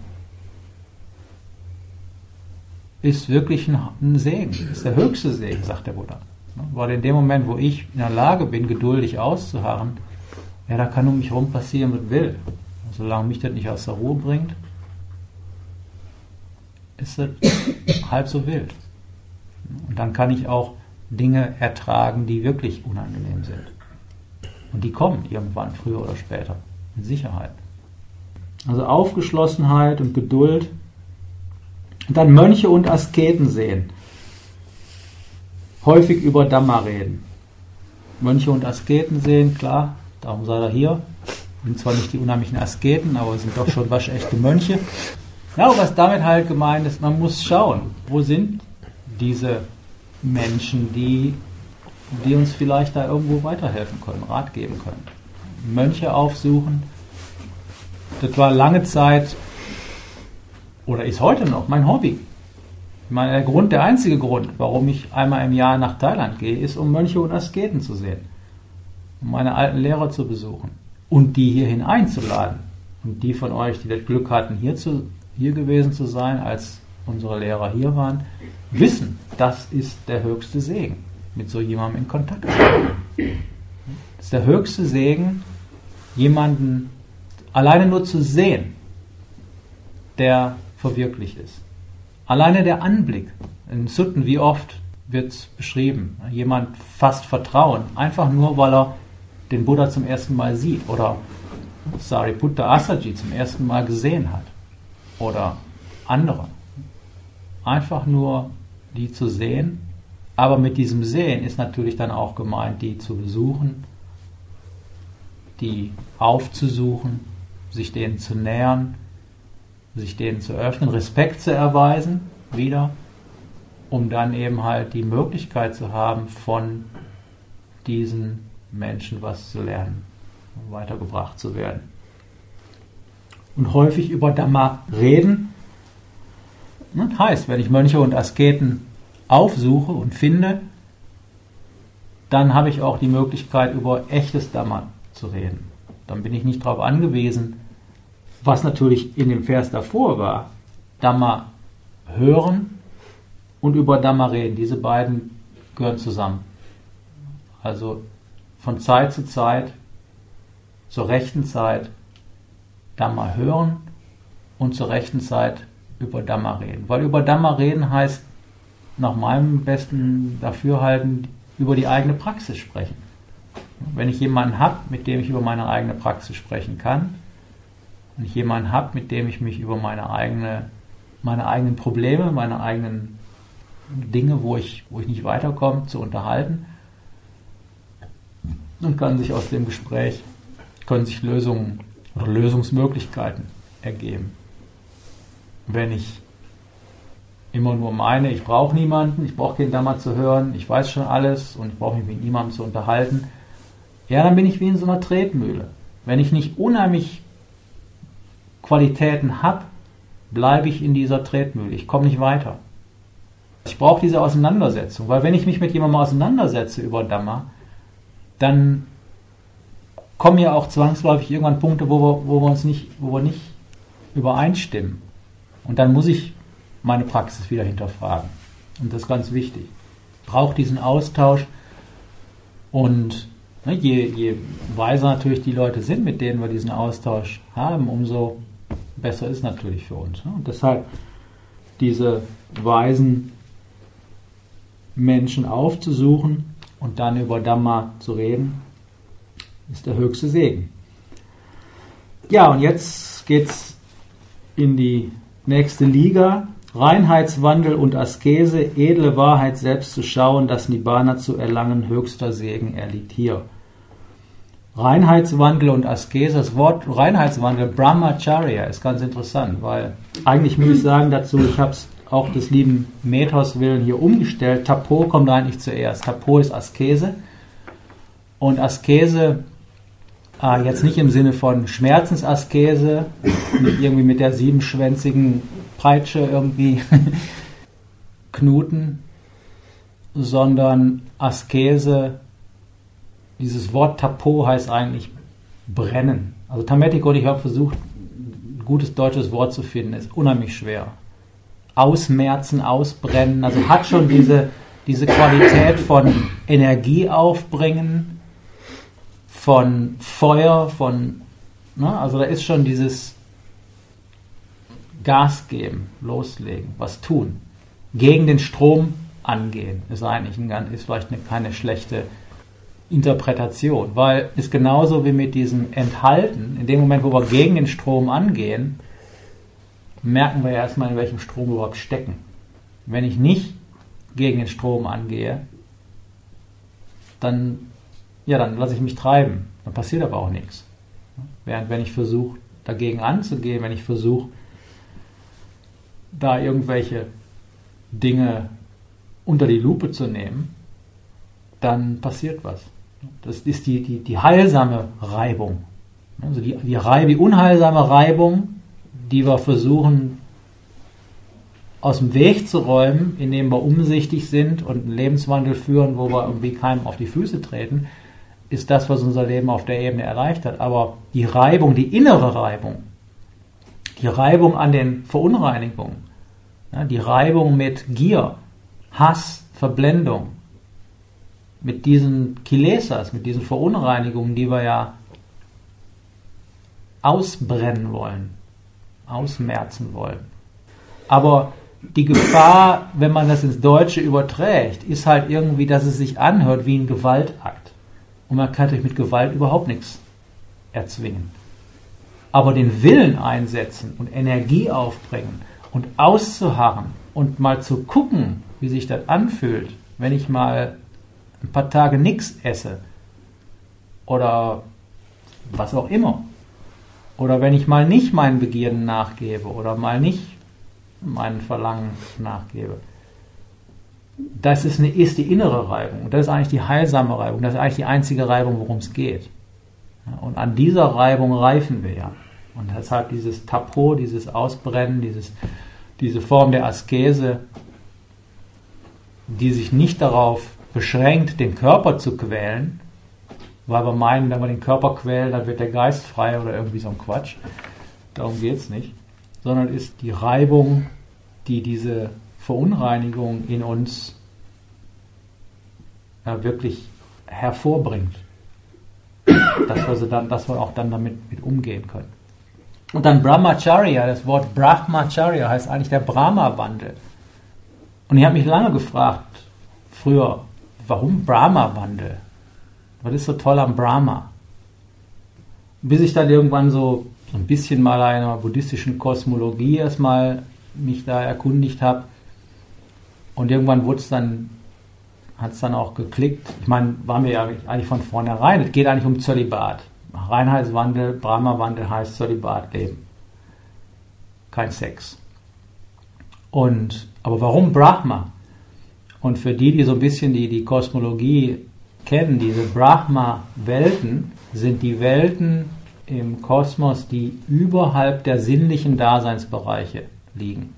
ist wirklich ein, ein Segen. Das ist der höchste Segen, sagt der Buddha. Weil in dem Moment, wo ich in der Lage bin, geduldig auszuharren, ja, da kann um mich herum passieren, was will. Solange mich das nicht aus der Ruhe bringt, ist das halb so wild. Und dann kann ich auch Dinge ertragen, die wirklich unangenehm sind. Und die kommen irgendwann, früher oder später. Mit Sicherheit. Also Aufgeschlossenheit und Geduld. Und dann Mönche und Asketen sehen. Häufig über Dhamma reden. Mönche und Asketen sehen, klar, darum seid ihr hier. Sind zwar nicht die unheimlichen Asketen, aber sind doch schon waschechte Mönche. Ja, was damit halt gemeint ist, man muss schauen, wo sind diese Menschen, die, die uns vielleicht da irgendwo weiterhelfen können, Rat geben können. Mönche aufsuchen. Das war lange Zeit, oder ist heute noch, mein Hobby. Ich meine, der Grund, der einzige Grund, warum ich einmal im Jahr nach Thailand gehe, ist, um Mönche und Asketen zu sehen. Um meine alten Lehrer zu besuchen. Und die hierhin einzuladen. Und die von euch, die das Glück hatten, hier, zu, hier gewesen zu sein, als unsere Lehrer hier waren, wissen, das ist der höchste Segen, mit so jemandem in Kontakt zu sein. Das ist der höchste Segen, jemanden alleine nur zu sehen, der verwirklicht ist. Alleine der Anblick. In Sutten, wie oft wird es beschrieben, jemand fasst Vertrauen, einfach nur, weil er den Buddha zum ersten Mal sieht oder Sariputta Assaji zum ersten Mal gesehen hat oder andere. Einfach nur die zu sehen, aber mit diesem Sehen ist natürlich dann auch gemeint, die zu besuchen, die aufzusuchen, sich denen zu nähern, sich denen zu öffnen, Respekt zu erweisen, wieder, um dann eben halt die Möglichkeit zu haben, von diesen Menschen was zu lernen, weitergebracht zu werden. Und häufig über Dhamma reden, das heißt, wenn ich Mönche und Asketen aufsuche und finde, dann habe ich auch die Möglichkeit, über echtes Dhamma zu reden. Dann bin ich nicht darauf angewiesen, was natürlich in dem Vers davor war, Dhamma hören und über Dhamma reden. Diese beiden gehören zusammen. Also von Zeit zu Zeit, zur rechten Zeit, Dhamma hören und zur rechten Zeit über Dhamma reden. Weil über Dhamma reden heißt, nach meinem besten Dafürhalten, über die eigene Praxis sprechen. Wenn ich jemanden habe, mit dem ich über meine eigene Praxis sprechen kann, wenn ich jemanden habe, mit dem ich mich über meine eigene, meine eigenen Probleme, meine eigenen Dinge, wo ich, wo ich nicht weiterkomme, zu unterhalten, dann kann sich aus dem Gespräch, können sich Lösungen oder Lösungsmöglichkeiten ergeben. Wenn ich immer nur meine, ich brauche niemanden, ich brauche keinen Dhamma zu hören, ich weiß schon alles und ich brauche mich mit niemandem zu unterhalten, ja, dann bin ich wie in so einer Tretmühle. Wenn ich nicht unheimlich Qualitäten habe, bleibe ich in dieser Tretmühle. Ich komme nicht weiter. Ich brauche diese Auseinandersetzung, weil wenn ich mich mit jemandem auseinandersetze über Dhamma, dann kommen ja auch zwangsläufig irgendwann Punkte, wo wir, wo wir uns nicht, wo wir nicht übereinstimmen. Und dann muss ich meine Praxis wieder hinterfragen. Und das ist ganz wichtig. Ich brauche diesen Austausch und ne, je, je weiser natürlich die Leute sind, mit denen wir diesen Austausch haben, umso besser ist natürlich für uns. Ne? Und deshalb diese weisen Menschen aufzusuchen und dann über Dhamma zu reden, ist der höchste Segen. Ja, und jetzt geht's in die nächste Liga. Reinheitswandel und Askese, edle Wahrheit selbst zu schauen, das Nibbana zu erlangen, höchster Segen, er liegt hier. Reinheitswandel und Askese, das Wort Reinheitswandel, Brahmacharya, ist ganz interessant, weil eigentlich muss ich sagen dazu, ich habe es auch des lieben Methos willen hier umgestellt. Tapo kommt eigentlich zuerst. Tapo ist Askese. Und Askese, äh, jetzt nicht im Sinne von Schmerzensaskese, nicht irgendwie mit der siebenschwänzigen Peitsche irgendwie knuten, sondern Askese, dieses Wort Tapo heißt eigentlich brennen. Also Tametiko und ich habe versucht, ein gutes deutsches Wort zu finden, ist unheimlich schwer. Ausmerzen, ausbrennen, also hat schon diese, diese Qualität von Energie aufbringen, von Feuer, von, ne, also da ist schon dieses Gas geben, loslegen, was tun, gegen den Strom angehen, ist eigentlich ein, ist vielleicht eine, keine schlechte Interpretation, weil ist genauso wie mit diesem Enthalten, in dem Moment, wo wir gegen den Strom angehen, merken wir ja erstmal, in welchem Strom wir überhaupt stecken. Wenn ich nicht gegen den Strom angehe, dann, ja, dann lasse ich mich treiben. Dann passiert aber auch nichts. Während wenn ich versuche, dagegen anzugehen, wenn ich versuche, da irgendwelche Dinge unter die Lupe zu nehmen, dann passiert was. Das ist die, die, die heilsame Reibung. Also die, die, Reib, die unheilsame Reibung, die wir versuchen aus dem Weg zu räumen, indem wir umsichtig sind und einen Lebenswandel führen, wo wir irgendwie keinem auf die Füße treten, ist das, was unser Leben auf der Ebene erleichtert. Aber die Reibung, die innere Reibung, die Reibung an den Verunreinigungen, ja, die Reibung mit Gier, Hass, Verblendung, mit diesen Kilesas, mit diesen Verunreinigungen, die wir ja ausbrennen wollen, ausmerzen wollen. Aber die Gefahr, wenn man das ins Deutsche überträgt, ist halt irgendwie, dass es sich anhört wie ein Gewaltakt. Und man kann durch mit Gewalt überhaupt nichts erzwingen. Aber den Willen einsetzen und Energie aufbringen und auszuharren und mal zu gucken, wie sich das anfühlt, wenn ich mal ein paar Tage nichts esse oder was auch immer. Oder wenn ich mal nicht meinen Begierden nachgebe oder mal nicht meinen Verlangen nachgebe. Das ist, eine, ist die innere Reibung. Und das ist eigentlich die heilsame Reibung. Das ist eigentlich die einzige Reibung, worum es geht. Und an dieser Reibung reifen wir ja. Und deshalb dieses Tapo, dieses Ausbrennen, dieses, diese Form der Askese, die sich nicht darauf beschränkt, den Körper zu quälen, weil wir meinen, wenn wir den Körper quälen, dann wird der Geist frei oder irgendwie so ein Quatsch. Darum geht es nicht. Sondern ist die Reibung, die diese Verunreinigung in uns ja, wirklich hervorbringt. Dass wir, sie dann, dass wir auch dann damit mit umgehen können. Und dann Brahmacharya, das Wort Brahmacharya heißt eigentlich der Brahma-Wandel. Und ich habe mich lange gefragt, früher, warum Brahma-Wandel? Was ist so toll am Brahma? Bis ich dann irgendwann so, so ein bisschen mal einer buddhistischen Kosmologie erstmal mich da erkundigt habe. Und irgendwann wurde es dann, hat es dann auch geklickt. Ich meine, waren wir ja eigentlich von vornherein. Es geht eigentlich um Zölibat. Reinheitswandel, Brahma-Wandel heißt Zölibat leben. Kein Sex. Und, aber warum Brahma? Und für die, die so ein bisschen die, die Kosmologie kennen, diese Brahma-Welten sind die Welten im Kosmos, die überhalb der sinnlichen Daseinsbereiche liegen.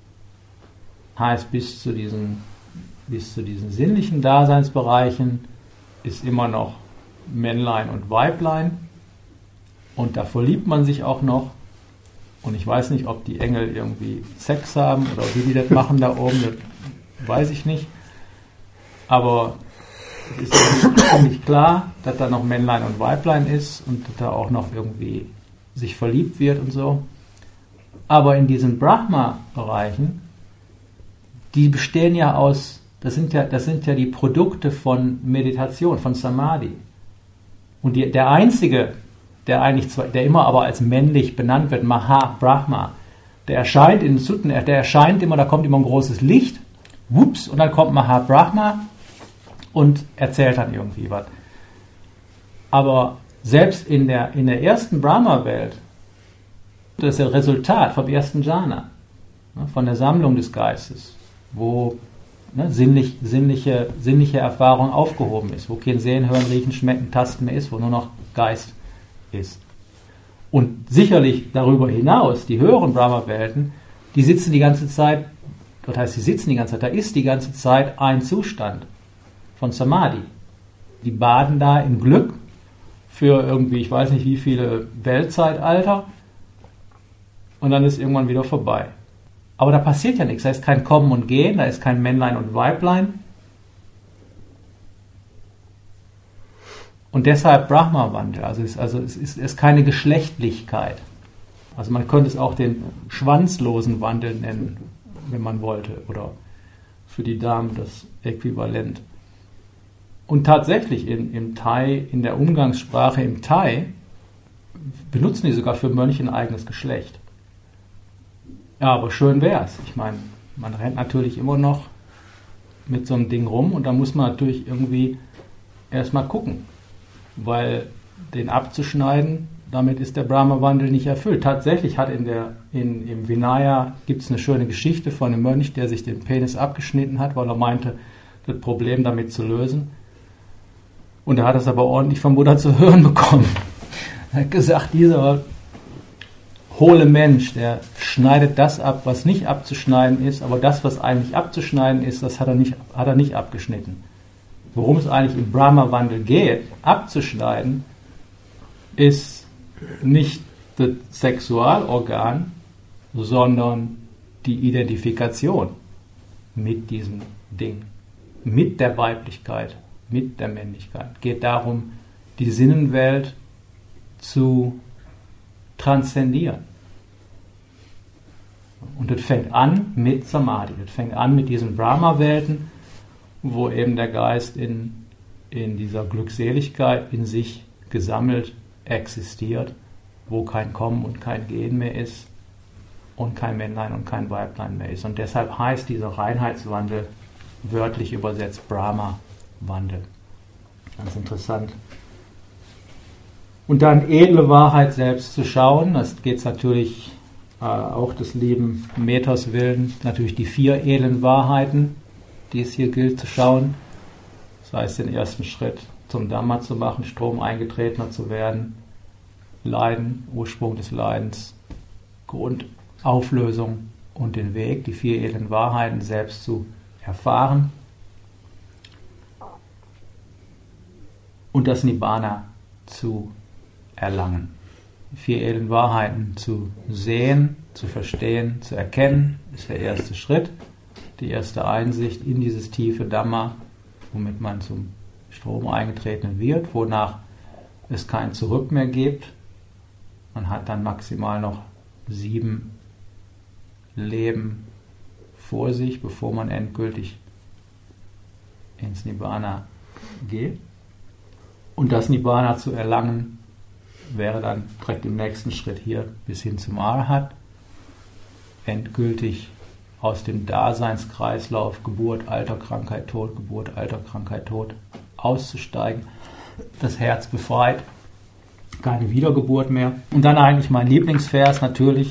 Heißt, bis zu diesen, bis zu diesen sinnlichen Daseinsbereichen ist immer noch Männlein und Weiblein. Und da verliebt man sich auch noch. Und ich weiß nicht, ob die Engel irgendwie Sex haben oder wie die das machen da oben, das weiß ich nicht. Aber es ist ziemlich klar, dass da noch Männlein und Weiblein ist und dass da auch noch irgendwie sich verliebt wird und so. Aber in diesen Brahma-Bereichen, die bestehen ja aus, das sind ja, das sind ja die Produkte von Meditation, von Samadhi. Und die, der einzige, der eigentlich zwar, der immer aber als männlich benannt wird, Maha Brahma, der erscheint in Sutten, der erscheint immer, da kommt immer ein großes Licht, wups, und dann kommt Maha Brahma und erzählt dann irgendwie was. Aber selbst in der, in der ersten Brahma-Welt, das ist das Resultat vom ersten Jhana, ne, von der Sammlung des Geistes, wo ne, sinnlich, sinnliche, sinnliche Erfahrung aufgehoben ist, wo kein Sehen, Hören, Riechen, Schmecken, Tasten mehr ist, wo nur noch Geist ist. Und sicherlich darüber hinaus, die höheren Brahma-Welten, die sitzen die ganze Zeit, das heißt, die sitzen die ganze Zeit, da ist die ganze Zeit ein Zustand von Samadhi. Die baden da im Glück für irgendwie, ich weiß nicht wie viele Weltzeitalter und dann ist irgendwann wieder vorbei. Aber da passiert ja nichts, da ist kein Kommen und Gehen, da ist kein Männlein und Weiblein. Und deshalb Brahma-Wandel, also, es, also es, ist, es ist keine Geschlechtlichkeit. Also man könnte es auch den schwanzlosen Wandel nennen, wenn man wollte, oder für die Damen das Äquivalent. Und tatsächlich in, im Thai, in der Umgangssprache im Thai, benutzen die sogar für Mönche ein eigenes Geschlecht. Ja, aber schön wär's. Ich meine, man rennt natürlich immer noch mit so einem Ding rum und da muss man natürlich irgendwie erstmal gucken, weil den abzuschneiden, damit ist der Brahma-Wandel nicht erfüllt. Tatsächlich hat in der, in, im Vinaya gibt es eine schöne Geschichte von einem Mönch, der sich den Penis abgeschnitten hat, weil er meinte, das Problem damit zu lösen. Und er hat es aber ordentlich vom Buddha zu hören bekommen. Er hat gesagt, dieser hohle Mensch, der schneidet das ab, was nicht abzuschneiden ist, aber das, was eigentlich abzuschneiden ist, das hat er nicht, hat er nicht abgeschnitten. Worum es eigentlich im Brahma-Wandel geht, abzuschneiden, ist nicht das Sexualorgan, sondern die Identifikation mit diesem Ding, mit der Weiblichkeit, mit der Männlichkeit. Es geht darum, die Sinnenwelt zu transzendieren. Und das fängt an mit Samadhi, das fängt an mit diesen Brahma-Welten, wo eben der Geist in, in dieser Glückseligkeit in sich gesammelt existiert, wo kein Kommen und kein Gehen mehr ist und kein Männlein und kein Weiblein mehr ist. Und deshalb heißt dieser Reinheitswandel wörtlich übersetzt Brahma-Wandel. Ganz interessant. Und dann edle Wahrheit selbst zu schauen, das geht natürlich äh, auch des lieben Meters willen, natürlich die vier edlen Wahrheiten, die es hier gilt zu schauen. Das heißt, den ersten Schritt zum Dhamma zu machen, Strom eingetretener zu werden, Leiden, Ursprung des Leidens, Grund, Auflösung und den Weg, die vier edlen Wahrheiten selbst zu erfahren und das Nibbana zu erlangen. Die vier edlen Wahrheiten zu sehen, zu verstehen, zu erkennen, ist der erste Schritt, die erste Einsicht in dieses tiefe Dhamma, womit man zum Strom eingetreten wird, wonach es kein Zurück mehr gibt. Man hat dann maximal noch sieben Leben vor sich, bevor man endgültig ins Nibbana geht. Und das Nibbana zu erlangen, wäre dann direkt im nächsten Schritt hier bis hin zum Arhat, endgültig aus dem Daseinskreislauf Geburt, Alter, Krankheit, Tod, Geburt, Alter, Krankheit, Tod auszusteigen, das Herz befreit, keine Wiedergeburt mehr. Und dann eigentlich mein Lieblingsvers natürlich: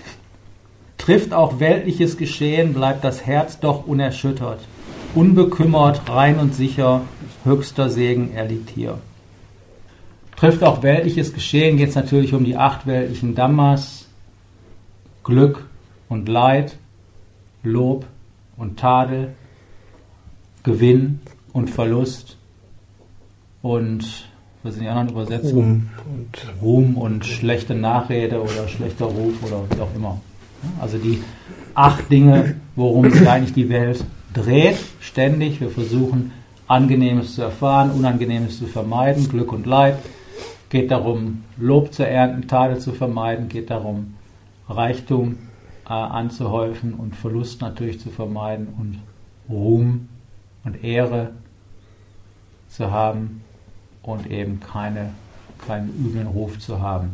Trifft auch weltliches Geschehen, bleibt das Herz doch unerschüttert, unbekümmert, rein und sicher, höchster Segen erliegt hier. Trifft auch weltliches Geschehen, geht es natürlich um die acht weltlichen Dhammas: Glück und Leid, Lob und Tadel, Gewinn und Verlust und, was sind die anderen Übersetzungen? Ruhm und, Ruhm und schlechte Nachrede oder schlechter Ruf oder wie auch immer. Also die acht Dinge, worum sich eigentlich die Welt dreht, ständig. Wir versuchen, Angenehmes zu erfahren, Unangenehmes zu vermeiden, Glück und Leid. Geht darum, Lob zu ernten, Tadel zu vermeiden, geht darum, Reichtum äh, anzuhäufen und Verlust natürlich zu vermeiden und Ruhm und Ehre zu haben und eben keine, keinen üblen Ruf zu haben.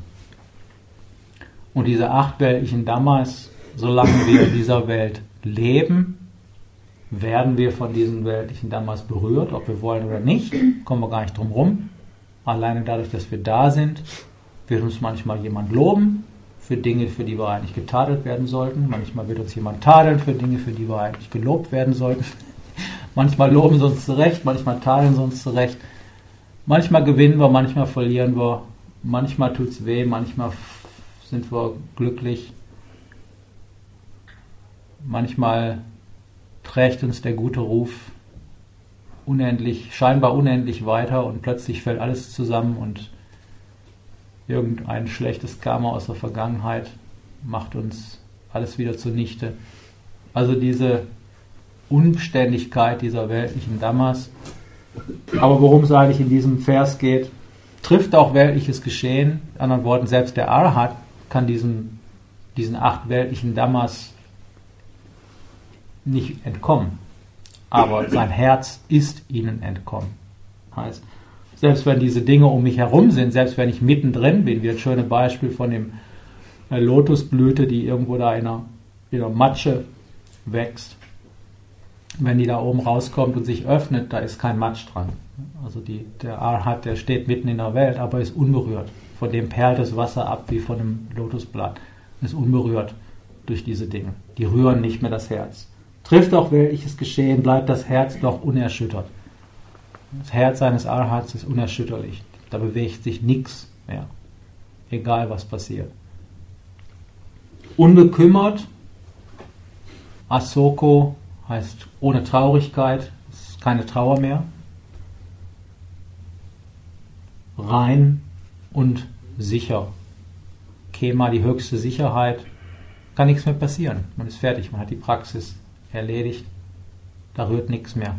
Und diese acht weltlichen Dhammas, solange wir in dieser Welt leben, werden wir von diesen weltlichen Dhammas berührt, ob wir wollen oder nicht, kommen wir gar nicht drum rum. Alleine dadurch, dass wir da sind, wird uns manchmal jemand loben für Dinge, für die wir eigentlich getadelt werden sollten. Manchmal wird uns jemand tadeln für Dinge, für die wir eigentlich gelobt werden sollten. Manchmal loben sie uns zurecht, manchmal tadeln sie uns zurecht. Manchmal gewinnen wir, manchmal verlieren wir. Manchmal tut es weh, manchmal sind wir glücklich. Manchmal trägt uns der gute Ruf unendlich, scheinbar unendlich weiter und plötzlich fällt alles zusammen und irgendein schlechtes Karma aus der Vergangenheit macht uns alles wieder zunichte. Also diese Unbeständigkeit dieser weltlichen Dhammas. Aber worum es eigentlich in diesem Vers geht, trifft auch weltliches Geschehen. In anderen Worten, selbst der Arhat kann diesen, diesen acht weltlichen Dhammas nicht entkommen. Aber sein Herz ist ihnen entkommen. Heißt, selbst wenn diese Dinge um mich herum sind, selbst wenn ich mittendrin bin, wie ein schönes Beispiel von dem äh, Lotusblüte, die irgendwo da in der, in der Matsche wächst, wenn die da oben rauskommt und sich öffnet, da ist kein Matsch dran. Also die, der Arhat, der steht mitten in der Welt, aber ist unberührt. Von dem perlt das Wasser ab wie von einem Lotusblatt. Ist unberührt durch diese Dinge. Die rühren nicht mehr das Herz. Trifft auch weltliches Geschehen, bleibt das Herz doch unerschüttert. Das Herz eines Arhats ist unerschütterlich. Da bewegt sich nichts mehr. Egal was passiert. Unbekümmert, Asoko heißt ohne Traurigkeit, ist keine Trauer mehr. Rein und sicher. Kema, die höchste Sicherheit. Kann nichts mehr passieren. Man ist fertig, man hat die Praxis erledigt, da rührt nichts mehr.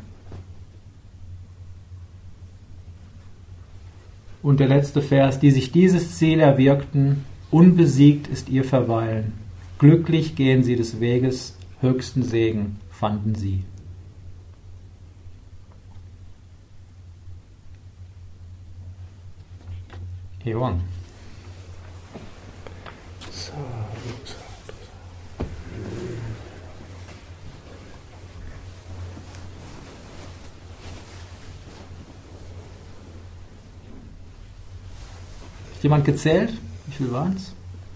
Und der letzte Vers: Die sich dieses Ziel erwirkten, unbesiegt ist ihr Verweilen. Glücklich gehen sie des Weges, höchsten Segen fanden sie. Ewan. Hat jemand gezählt? Wie viel waren es?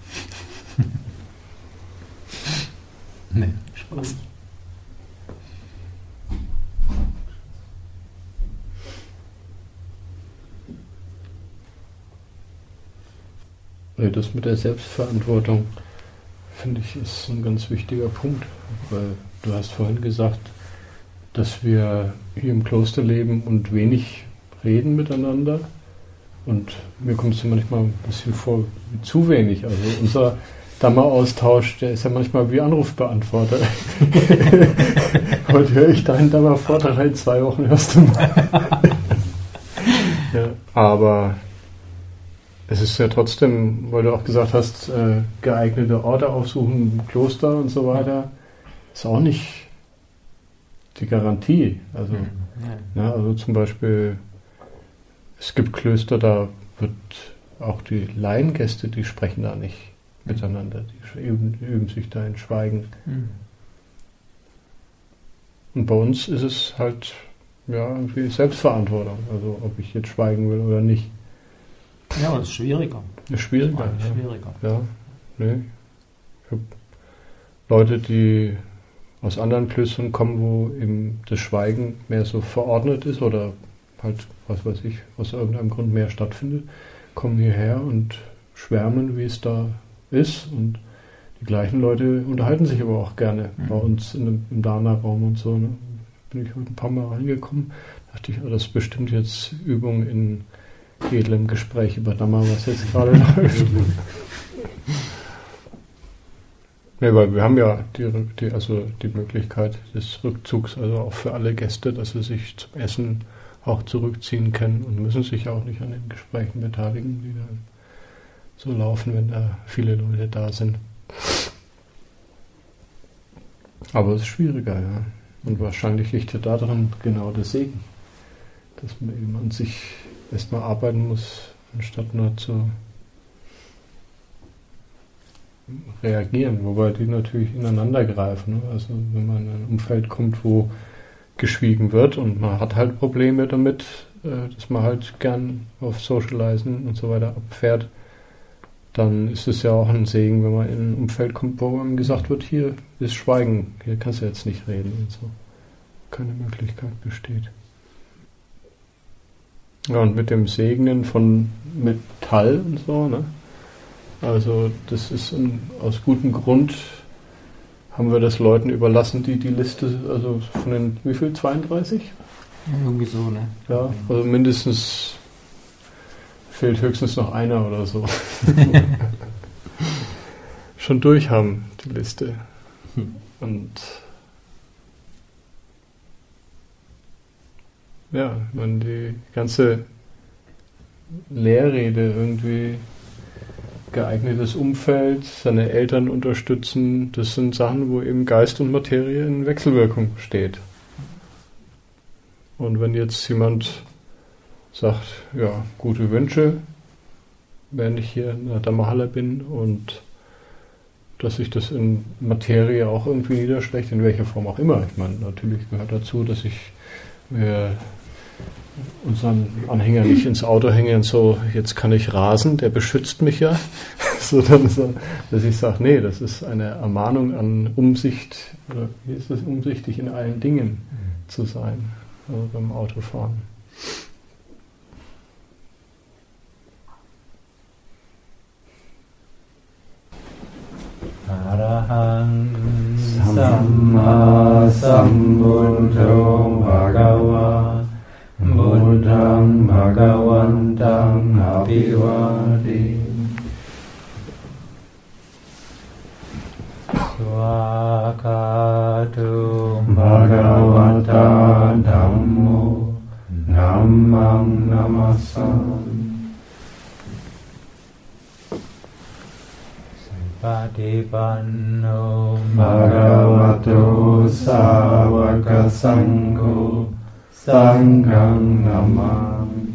Nee, Spaß. Das mit der Selbstverantwortung, finde ich, ist ein ganz wichtiger Punkt, weil du hast vorhin gesagt, dass wir hier im Kloster leben und wenig reden miteinander. Und mir kommt es manchmal ein bisschen vor wie zu wenig. Also unser Dhamma-Austausch, der ist ja manchmal wie Anrufbeantworter. Heute höre ich deinen Dhamma-Vortrag, in zwei Wochen hörst du mal. Ja, aber es ist ja trotzdem, weil du auch gesagt hast, äh, geeignete Orte aufsuchen, Kloster und so weiter, ist auch nicht die Garantie. Also, Mhm. ja, also zum Beispiel, es gibt Klöster, da wird auch die Laiengäste, die sprechen da nicht miteinander, die üben, üben sich da in Schweigen. Mhm. Und bei uns ist es halt ja irgendwie Selbstverantwortung, also ob ich jetzt schweigen will oder nicht. Ja, aber es ist schwieriger. Ist schwieriger. Ja, Ja. schwieriger. Ja, nee. Ich habe Leute, die aus anderen Klöstern kommen, wo eben das Schweigen mehr so verordnet ist oder halt, was weiß ich, aus irgendeinem Grund mehr stattfindet, kommen hierher und schwärmen, wie es da ist. Und die gleichen Leute unterhalten sich aber auch gerne mhm. bei uns in dem, im Dana-Raum und so. Ne? Bin ich heute ein paar Mal reingekommen, dachte ich, oh, das ist bestimmt jetzt Übung in edlem Gespräch über Dhamma, was jetzt gerade läuft. Ne, weil wir haben ja die, die, also die Möglichkeit des Rückzugs, also auch für alle Gäste, dass sie sich zum Essen auch zurückziehen können und müssen sich auch nicht an den Gesprächen beteiligen, die dann so laufen, wenn da viele Leute da sind. Aber es ist schwieriger, ja. Und wahrscheinlich liegt ja daran genau der Segen, dass man eben an sich erstmal arbeiten muss, anstatt nur zu reagieren, wobei die natürlich ineinander greifen. Ne? Also wenn man in ein Umfeld kommt, wo geschwiegen wird und man hat halt Probleme damit, äh, dass man halt gern auf Socializen und so weiter abfährt, dann ist es ja auch ein Segen, wenn man in ein Umfeld kommt, wo einem gesagt wird, hier ist Schweigen, hier kannst du jetzt nicht reden und so. Keine Möglichkeit besteht. Ja, und mit dem Segnen von Metall und so, ne? Also das ist ein, aus gutem Grund haben wir das Leuten überlassen, die die Liste, also von den, wie viel, zweiunddreißig? Ja, irgendwie so, ne? Ja, also mindestens fehlt höchstens noch einer oder so. Schon durch haben, die Liste. Und ja, man die ganze Lehrrede irgendwie geeignetes Umfeld, seine Eltern unterstützen, das sind Sachen, wo eben Geist und Materie in Wechselwirkung steht. Und wenn jetzt jemand sagt, ja, gute Wünsche, wenn ich hier in der Dhammahalle bin und dass sich das in Materie auch irgendwie niederschlägt, in welcher Form auch immer. Ich meine, natürlich gehört dazu, dass ich mir unseren Anhänger nicht ins Auto hänge und so, jetzt kann ich rasen, der beschützt mich ja. So, dann so, dass ich sage, nee, das ist eine Ermahnung an Umsicht, oder wie ist es, umsichtig in allen Dingen zu sein, also beim Autofahren. Arahang Samma Sambuddho Bhagava Buddhang Bhagavantang Abhivadi Swakatu Bhagavata Dhammo Dhammam Namassami Patipanno Bhagavato Savaka Sangho Sangham Namami